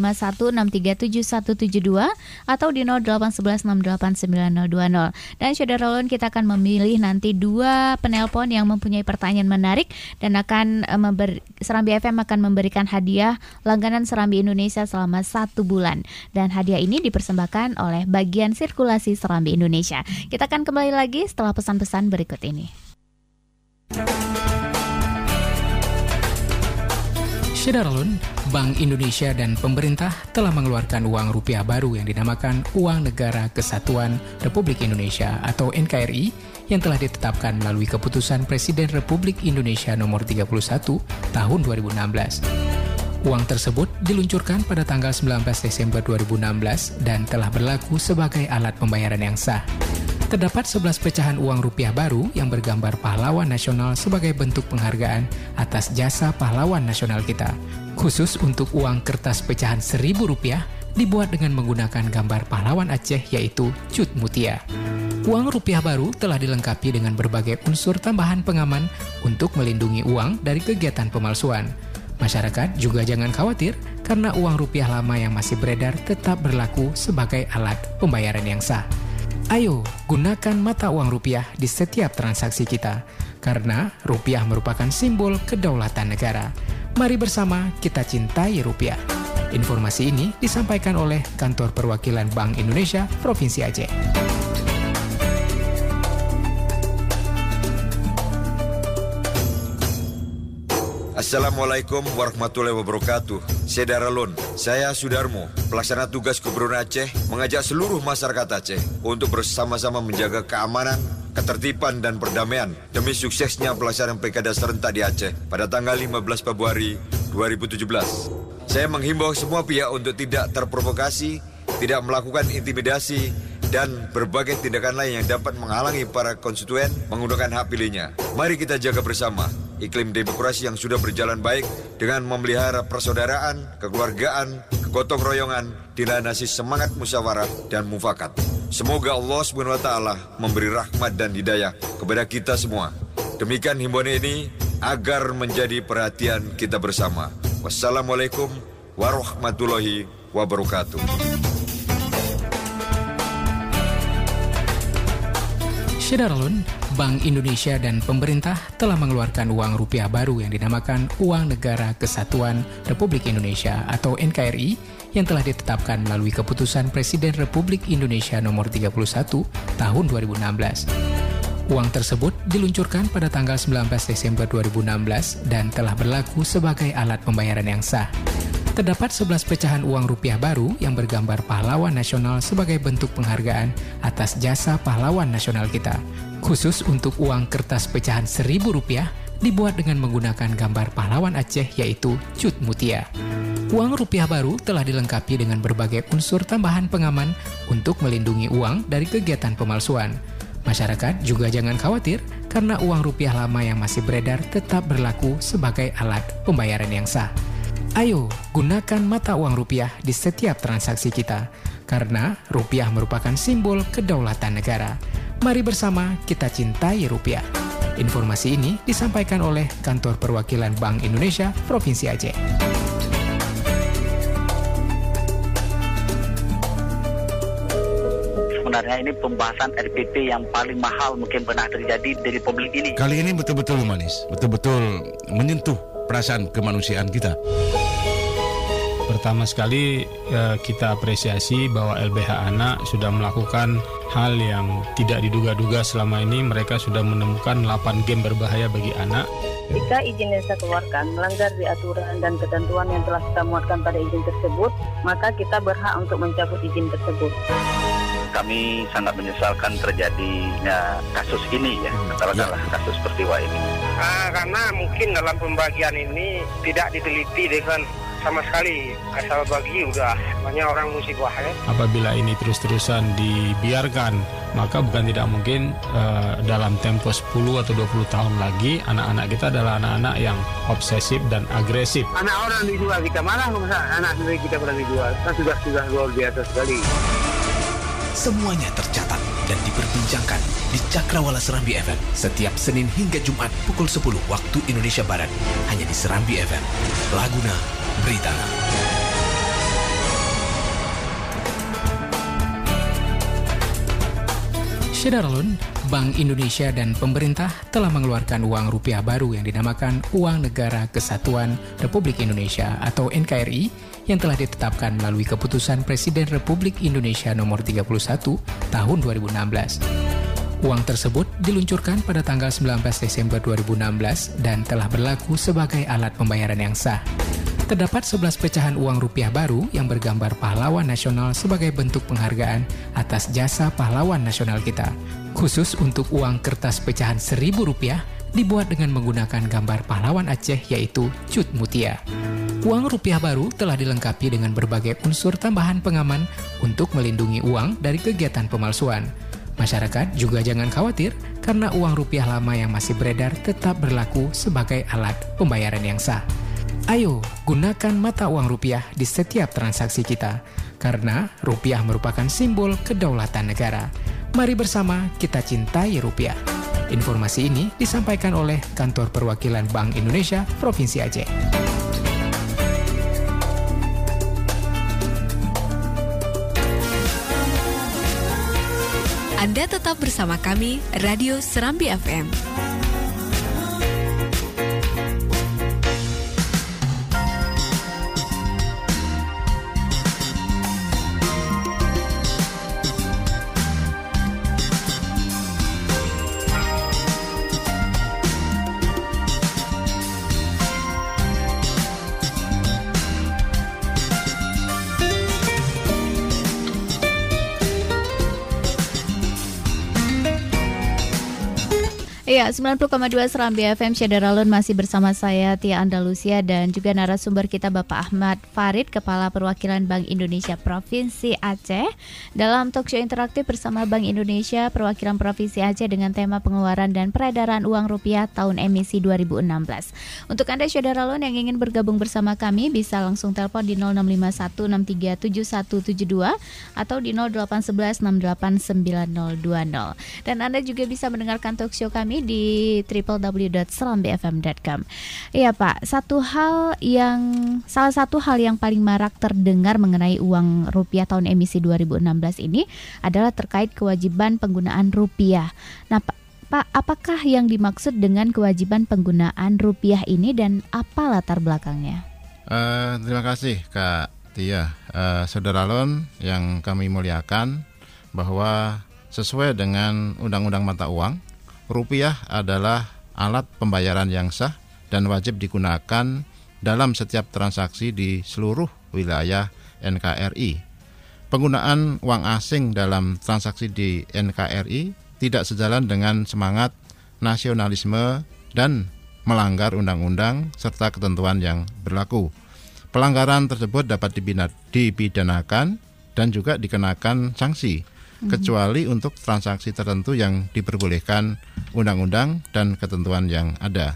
0651637172 atau di 08116890020. Dan Syederalun kita akan memilih nanti 2 penelpon yang mempunyai pertanyaan menarik dan akan Serambi FM akan memberikan hadiah langganan Serambi Indonesia selama 1 bulan. Dan hadiah ini dipersembahkan oleh bagian sirkulasi Serambi Indonesia. Kita akan kembali lagi setelah pesan-pesan berikut ini. Syederalun, Bank Indonesia dan pemerintah telah mengeluarkan uang rupiah baru yang dinamakan Uang Negara Kesatuan Republik Indonesia atau NKRI yang telah ditetapkan melalui keputusan Presiden Republik Indonesia nomor 31 tahun 2016. Uang tersebut diluncurkan pada tanggal 19 Desember 2016 dan telah berlaku sebagai alat pembayaran yang sah. Terdapat 11 pecahan uang rupiah baru yang bergambar pahlawan nasional sebagai bentuk penghargaan atas jasa pahlawan nasional kita. Khusus untuk uang kertas pecahan Rp1.000 dibuat dengan menggunakan gambar pahlawan Aceh yaitu Cut Mutia. Uang rupiah baru telah dilengkapi dengan berbagai unsur tambahan pengaman untuk melindungi uang dari kegiatan pemalsuan. Masyarakat juga jangan khawatir karena uang rupiah lama yang masih beredar tetap berlaku sebagai alat pembayaran yang sah. Ayo, gunakan mata uang rupiah di setiap transaksi kita, karena rupiah merupakan simbol kedaulatan negara. Mari bersama kita cintai rupiah. Informasi ini disampaikan oleh Kantor Perwakilan Bank Indonesia Provinsi Aceh. Assalamualaikum warahmatullahi wabarakatuh. Syederalun, saya Sudarmo, pelaksana tugas Gubernur Aceh, mengajak seluruh masyarakat Aceh untuk bersama-sama menjaga keamanan, ketertiban dan perdamaian demi suksesnya pelaksanaan Pilkada serentak di Aceh pada tanggal 15 Februari 2017. Saya menghimbau semua pihak untuk tidak terprovokasi, tidak melakukan intimidasi, dan berbagai tindakan lain yang dapat menghalangi para konstituen menggunakan hak pilihnya. Mari kita jaga bersama iklim demokrasi yang sudah berjalan baik dengan memelihara persaudaraan, kekeluargaan, kegotong royongan, dilandasi semangat musyawarah dan mufakat. Semoga Allah SWT memberi rahmat dan hidayah kepada kita semua. Demikian himbauan ini agar menjadi perhatian kita bersama. Wassalamualaikum warahmatullahi wabarakatuh. Syederalun, Bank Indonesia dan pemerintah telah mengeluarkan uang rupiah baru yang dinamakan Uang Negara Kesatuan Republik Indonesia atau NKRI yang telah ditetapkan melalui keputusan Presiden Republik Indonesia nomor 31 tahun 2016. Uang tersebut diluncurkan pada tanggal 19 Desember 2016 dan telah berlaku sebagai alat pembayaran yang sah. Terdapat 11 pecahan uang rupiah baru yang bergambar pahlawan nasional sebagai bentuk penghargaan atas jasa pahlawan nasional kita. Khusus untuk uang kertas pecahan Rp1.000 dibuat dengan menggunakan gambar pahlawan Aceh yaitu Cut Mutia. Uang rupiah baru telah dilengkapi dengan berbagai unsur tambahan pengaman untuk melindungi uang dari kegiatan pemalsuan. Masyarakat juga jangan khawatir karena uang rupiah lama yang masih beredar tetap berlaku sebagai alat pembayaran yang sah. Ayo, gunakan mata uang rupiah di setiap transaksi kita, karena rupiah merupakan simbol kedaulatan negara. Mari bersama kita cintai rupiah. Informasi ini disampaikan oleh Kantor Perwakilan Bank Indonesia Provinsi Aceh. Sebenarnya ini pembahasan RPP yang paling mahal mungkin pernah terjadi di Republik ini. Kali ini betul-betul humanis, betul-betul menyentuh perasaan kemanusiaan kita. Pertama sekali kita apresiasi bahwa LBH Anak sudah melakukan hal yang tidak diduga-duga selama ini. Mereka sudah menemukan 8 game berbahaya bagi anak. Jika izin yang saya keluarkan melanggar di aturan dan ketentuan yang telah kita muatkan pada izin tersebut, maka kita berhak untuk mencabut izin tersebut. Kami sangat menyesalkan terjadinya kasus ini ya, katakanlah kasus peristiwa ini. Karena mungkin dalam pembagian ini tidak diteliti dengan sama sekali, asal bagi udah banyak orang musibah ya. Apabila ini terus-terusan dibiarkan, maka bukan tidak mungkin dalam tempo 10 atau 20 tahun lagi anak-anak kita adalah anak-anak yang obsesif dan agresif. Anak orang dijual kita, mana anak sendiri kita pernah dijual, kan sudah luar biasa sekali. Semuanya tercatat dan diperbincangkan di Cakrawala Serambi FM setiap Senin hingga Jumat pukul 10 waktu Indonesia Barat. Hanya di Serambi FM. Laguna Beritana. Syederalun, Bank Indonesia dan pemerintah telah mengeluarkan uang rupiah baru yang dinamakan Uang Negara Kesatuan Republik Indonesia atau NKRI yang telah ditetapkan melalui keputusan Presiden Republik Indonesia nomor 31 tahun 2016. Uang tersebut diluncurkan pada tanggal 19 Desember 2016 dan telah berlaku sebagai alat pembayaran yang sah. terdapat 11 pecahan uang rupiah baru yang bergambar pahlawan nasional sebagai bentuk penghargaan atas jasa pahlawan nasional kita. Khusus untuk uang kertas pecahan Rp1.000 dibuat dengan menggunakan gambar pahlawan Aceh yaitu Cut Mutia. Uang rupiah baru telah dilengkapi dengan berbagai unsur tambahan pengaman untuk melindungi uang dari kegiatan pemalsuan. Masyarakat juga jangan khawatir karena uang rupiah lama yang masih beredar tetap berlaku sebagai alat pembayaran yang sah. Ayo, gunakan mata uang rupiah di setiap transaksi kita, karena rupiah merupakan simbol kedaulatan negara. Mari bersama kita cintai rupiah. Informasi ini disampaikan oleh Kantor Perwakilan Bank Indonesia Provinsi Aceh. Anda tetap bersama kami, Radio Serambi FM. Iya, 90,2 Serambi FM Syederalun masih bersama saya Tia Andalusia dan juga narasumber kita Bapak Ahmad Farid, Kepala Perwakilan Bank Indonesia Provinsi Aceh, dalam talkshow interaktif bersama Bank Indonesia Perwakilan Provinsi Aceh dengan tema pengeluaran dan peredaran uang rupiah tahun emisi 2016. Untuk Anda Syederalun yang ingin bergabung bersama kami bisa langsung telepon di 0651637172 atau di 0811689020. Dan Anda juga bisa mendengarkan talkshow kami di www.serambifm.com. Iya Pak, salah satu hal yang paling marak terdengar mengenai uang rupiah tahun emisi 2016 ini adalah terkait kewajiban penggunaan rupiah. Nah Pak, apakah yang dimaksud dengan kewajiban penggunaan rupiah ini dan apa latar belakangnya? Terima kasih Kak Tia. Saudara-saudara yang kami muliakan, bahwa sesuai dengan Undang-Undang Mata Uang, rupiah adalah alat pembayaran yang sah dan wajib digunakan dalam setiap transaksi di seluruh wilayah NKRI. Penggunaan uang asing dalam transaksi di NKRI tidak sejalan dengan semangat nasionalisme dan melanggar undang-undang serta ketentuan yang berlaku. Pelanggaran tersebut dapat dipidanakan dan juga dikenakan sanksi, kecuali untuk transaksi tertentu yang diperbolehkan undang-undang dan ketentuan yang ada.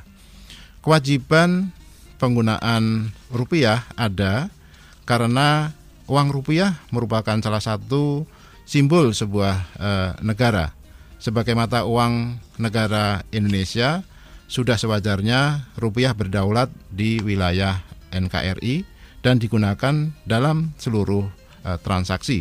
Kewajiban penggunaan rupiah ada karena uang rupiah merupakan salah satu simbol sebuah negara. Sebagai mata uang negara Indonesia, sudah sewajarnya rupiah berdaulat di wilayah NKRI dan digunakan dalam seluruh transaksi.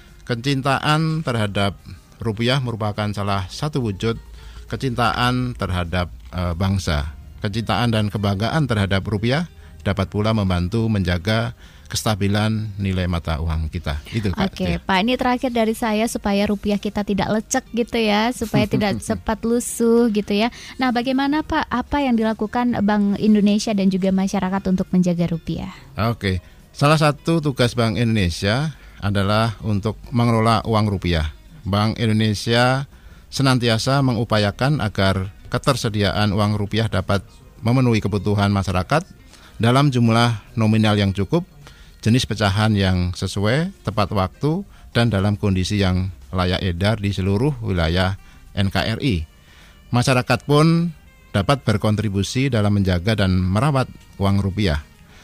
Kecintaan terhadap rupiah merupakan salah satu wujud kecintaan terhadap bangsa. Kecintaan dan kebanggaan terhadap rupiah dapat pula membantu menjaga kestabilan nilai mata uang kita. Itu Kak. Oke, Pak, ini terakhir dari saya supaya rupiah kita tidak lecek gitu ya, supaya tidak cepat lusuh gitu ya. Nah, bagaimana Pak, apa yang dilakukan Bank Indonesia dan juga masyarakat untuk menjaga rupiah? Oke, salah satu tugas Bank Indonesia adalah untuk mengelola uang rupiah. Bank Indonesia senantiasa mengupayakan agar ketersediaan uang rupiah dapat memenuhi kebutuhan masyarakat dalam jumlah nominal yang cukup, jenis pecahan yang sesuai, tepat waktu, dan dalam kondisi yang layak edar di seluruh wilayah NKRI. Masyarakat pun dapat berkontribusi dalam menjaga dan merawat uang rupiah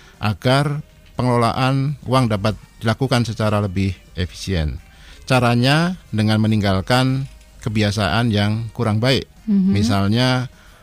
agar pengelolaan uang dapat dilakukan secara lebih efisien. Caranya dengan meninggalkan kebiasaan yang kurang baik, misalnya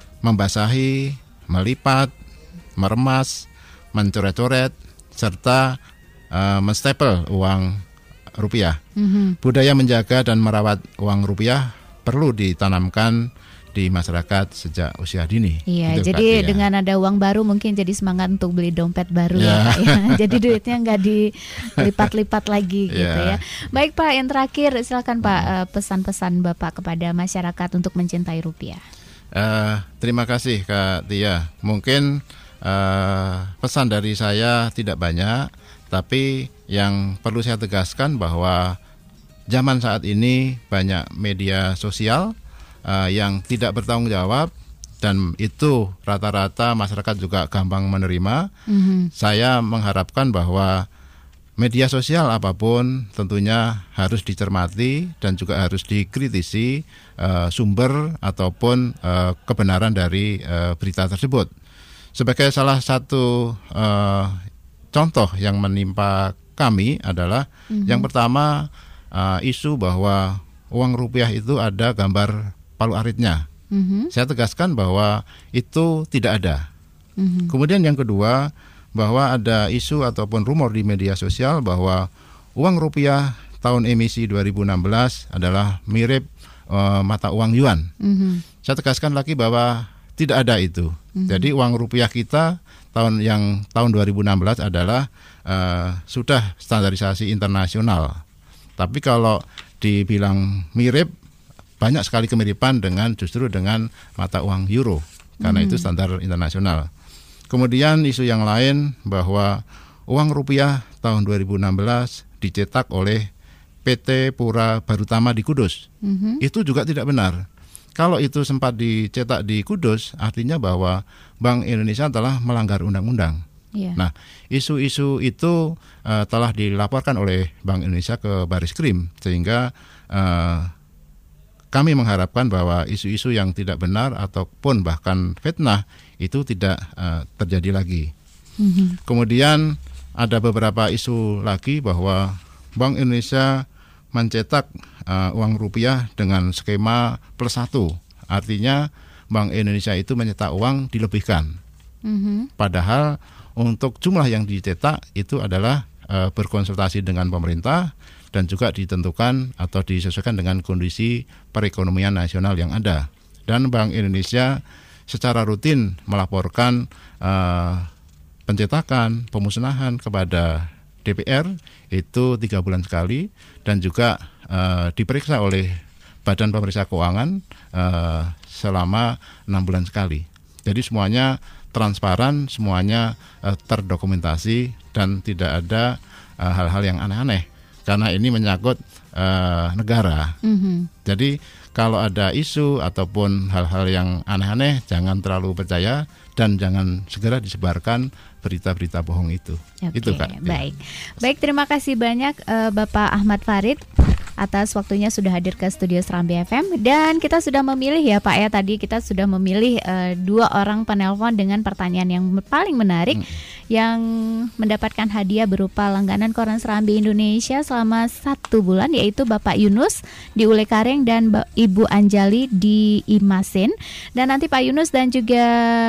membasahi, melipat, meremas, mencoret-coret, serta menstapel uang rupiah. Budaya menjaga dan merawat uang rupiah perlu ditanamkan di masyarakat sejak usia dini. Iya, gitu, jadi Kak, dengan ada uang baru mungkin jadi semangat untuk beli dompet baru ya Pak ya. Jadi duitnya nggak dilipat-lipat lagi gitu ya. Baik Pak, yang terakhir silakan Pak, pesan-pesan Bapak kepada masyarakat untuk mencintai rupiah. Terima kasih Kak Tia. Mungkin pesan dari saya tidak banyak, tapi yang perlu saya tegaskan bahwa zaman saat ini banyak media sosial yang tidak bertanggung jawab, dan itu rata-rata masyarakat juga gampang menerima. Saya mengharapkan bahwa media sosial apapun tentunya harus dicermati dan juga harus dikritisi sumber ataupun kebenaran dari berita tersebut. Sebagai salah satu contoh yang menimpa kami adalah yang pertama, isu bahwa uang rupiah itu ada gambar palu aritnya. Saya tegaskan bahwa itu tidak ada. Kemudian yang kedua, bahwa ada isu ataupun rumor di media sosial bahwa uang rupiah tahun emisi 2016 adalah mirip mata uang yuan. Saya tegaskan lagi bahwa tidak ada itu. Jadi uang rupiah kita tahun 2016 adalah sudah standarisasi internasional. Tapi kalau dibilang mirip, banyak sekali kemiripan justru dengan mata uang euro, karena itu standar internasional. Kemudian isu yang lain bahwa uang rupiah tahun 2016 dicetak oleh PT Pura Barutama di Kudus. Itu juga tidak benar. Kalau itu sempat dicetak di Kudus, artinya bahwa Bank Indonesia telah melanggar undang-undang. Nah, isu-isu itu telah dilaporkan oleh Bank Indonesia ke Bariskrim, sehingga kami mengharapkan bahwa isu-isu yang tidak benar ataupun bahkan fitnah itu tidak terjadi lagi. Kemudian ada beberapa isu lagi bahwa Bank Indonesia mencetak uang rupiah dengan skema +1. Artinya Bank Indonesia itu mencetak uang dilebihkan. Padahal untuk jumlah yang dicetak itu adalah berkonsultasi dengan pemerintah dan juga ditentukan atau disesuaikan dengan kondisi perekonomian nasional yang ada. Dan Bank Indonesia secara rutin melaporkan pencetakan, pemusnahan kepada DPR itu 3 bulan sekali, dan juga diperiksa oleh Badan Pemeriksa Keuangan selama 6 bulan sekali. Jadi semuanya transparan, semuanya terdokumentasi, dan tidak ada hal-hal yang aneh-aneh, karena ini menyangkut negara. Jadi kalau ada isu ataupun hal-hal yang aneh-aneh, jangan terlalu percaya dan jangan segera disebarkan berita-berita bohong itu. Itu Kak. Baik, terima kasih banyak Bapak Ahmad Farid atas waktunya sudah hadir ke studio Serambi FM, dan kita sudah memilih ya Pak ya, tadi kita sudah memilih 2 orang penelpon dengan pertanyaan yang paling menarik yang mendapatkan hadiah berupa langganan koran Serambi Indonesia selama 1 bulan, yaitu Bapak Yunus di Ule Kareng dan Ibu Anjali di Imasin. Dan nanti Pak Yunus dan juga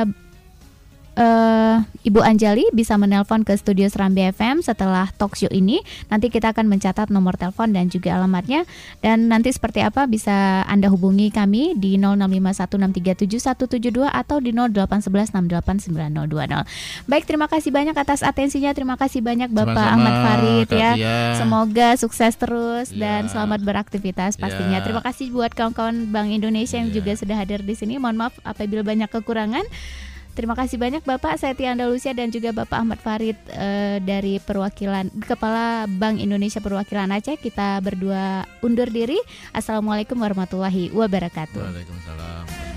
Ibu Anjali bisa menelpon ke studio Serambi FM setelah talk show ini. Nanti kita akan mencatat nomor telepon dan juga alamatnya, dan nanti seperti apa bisa Anda hubungi kami di 0651637172 atau di 0811689020. Baik, terima kasih banyak atas atensinya. Terima kasih banyak Bapak Ahmad Farid ya. Semoga sukses terus dan selamat beraktivitas pastinya. Terima kasih buat kawan-kawan Bank Indonesia yang juga sudah hadir di sini. Mohon maaf apabila banyak kekurangan. Terima kasih banyak Bapak Setia Andalusia dan juga Bapak Ahmad Farid dari perwakilan Kepala Bank Indonesia Perwakilan Aceh. Kita berdua undur diri. Assalamualaikum warahmatullahi wabarakatuh. Waalaikumsalam.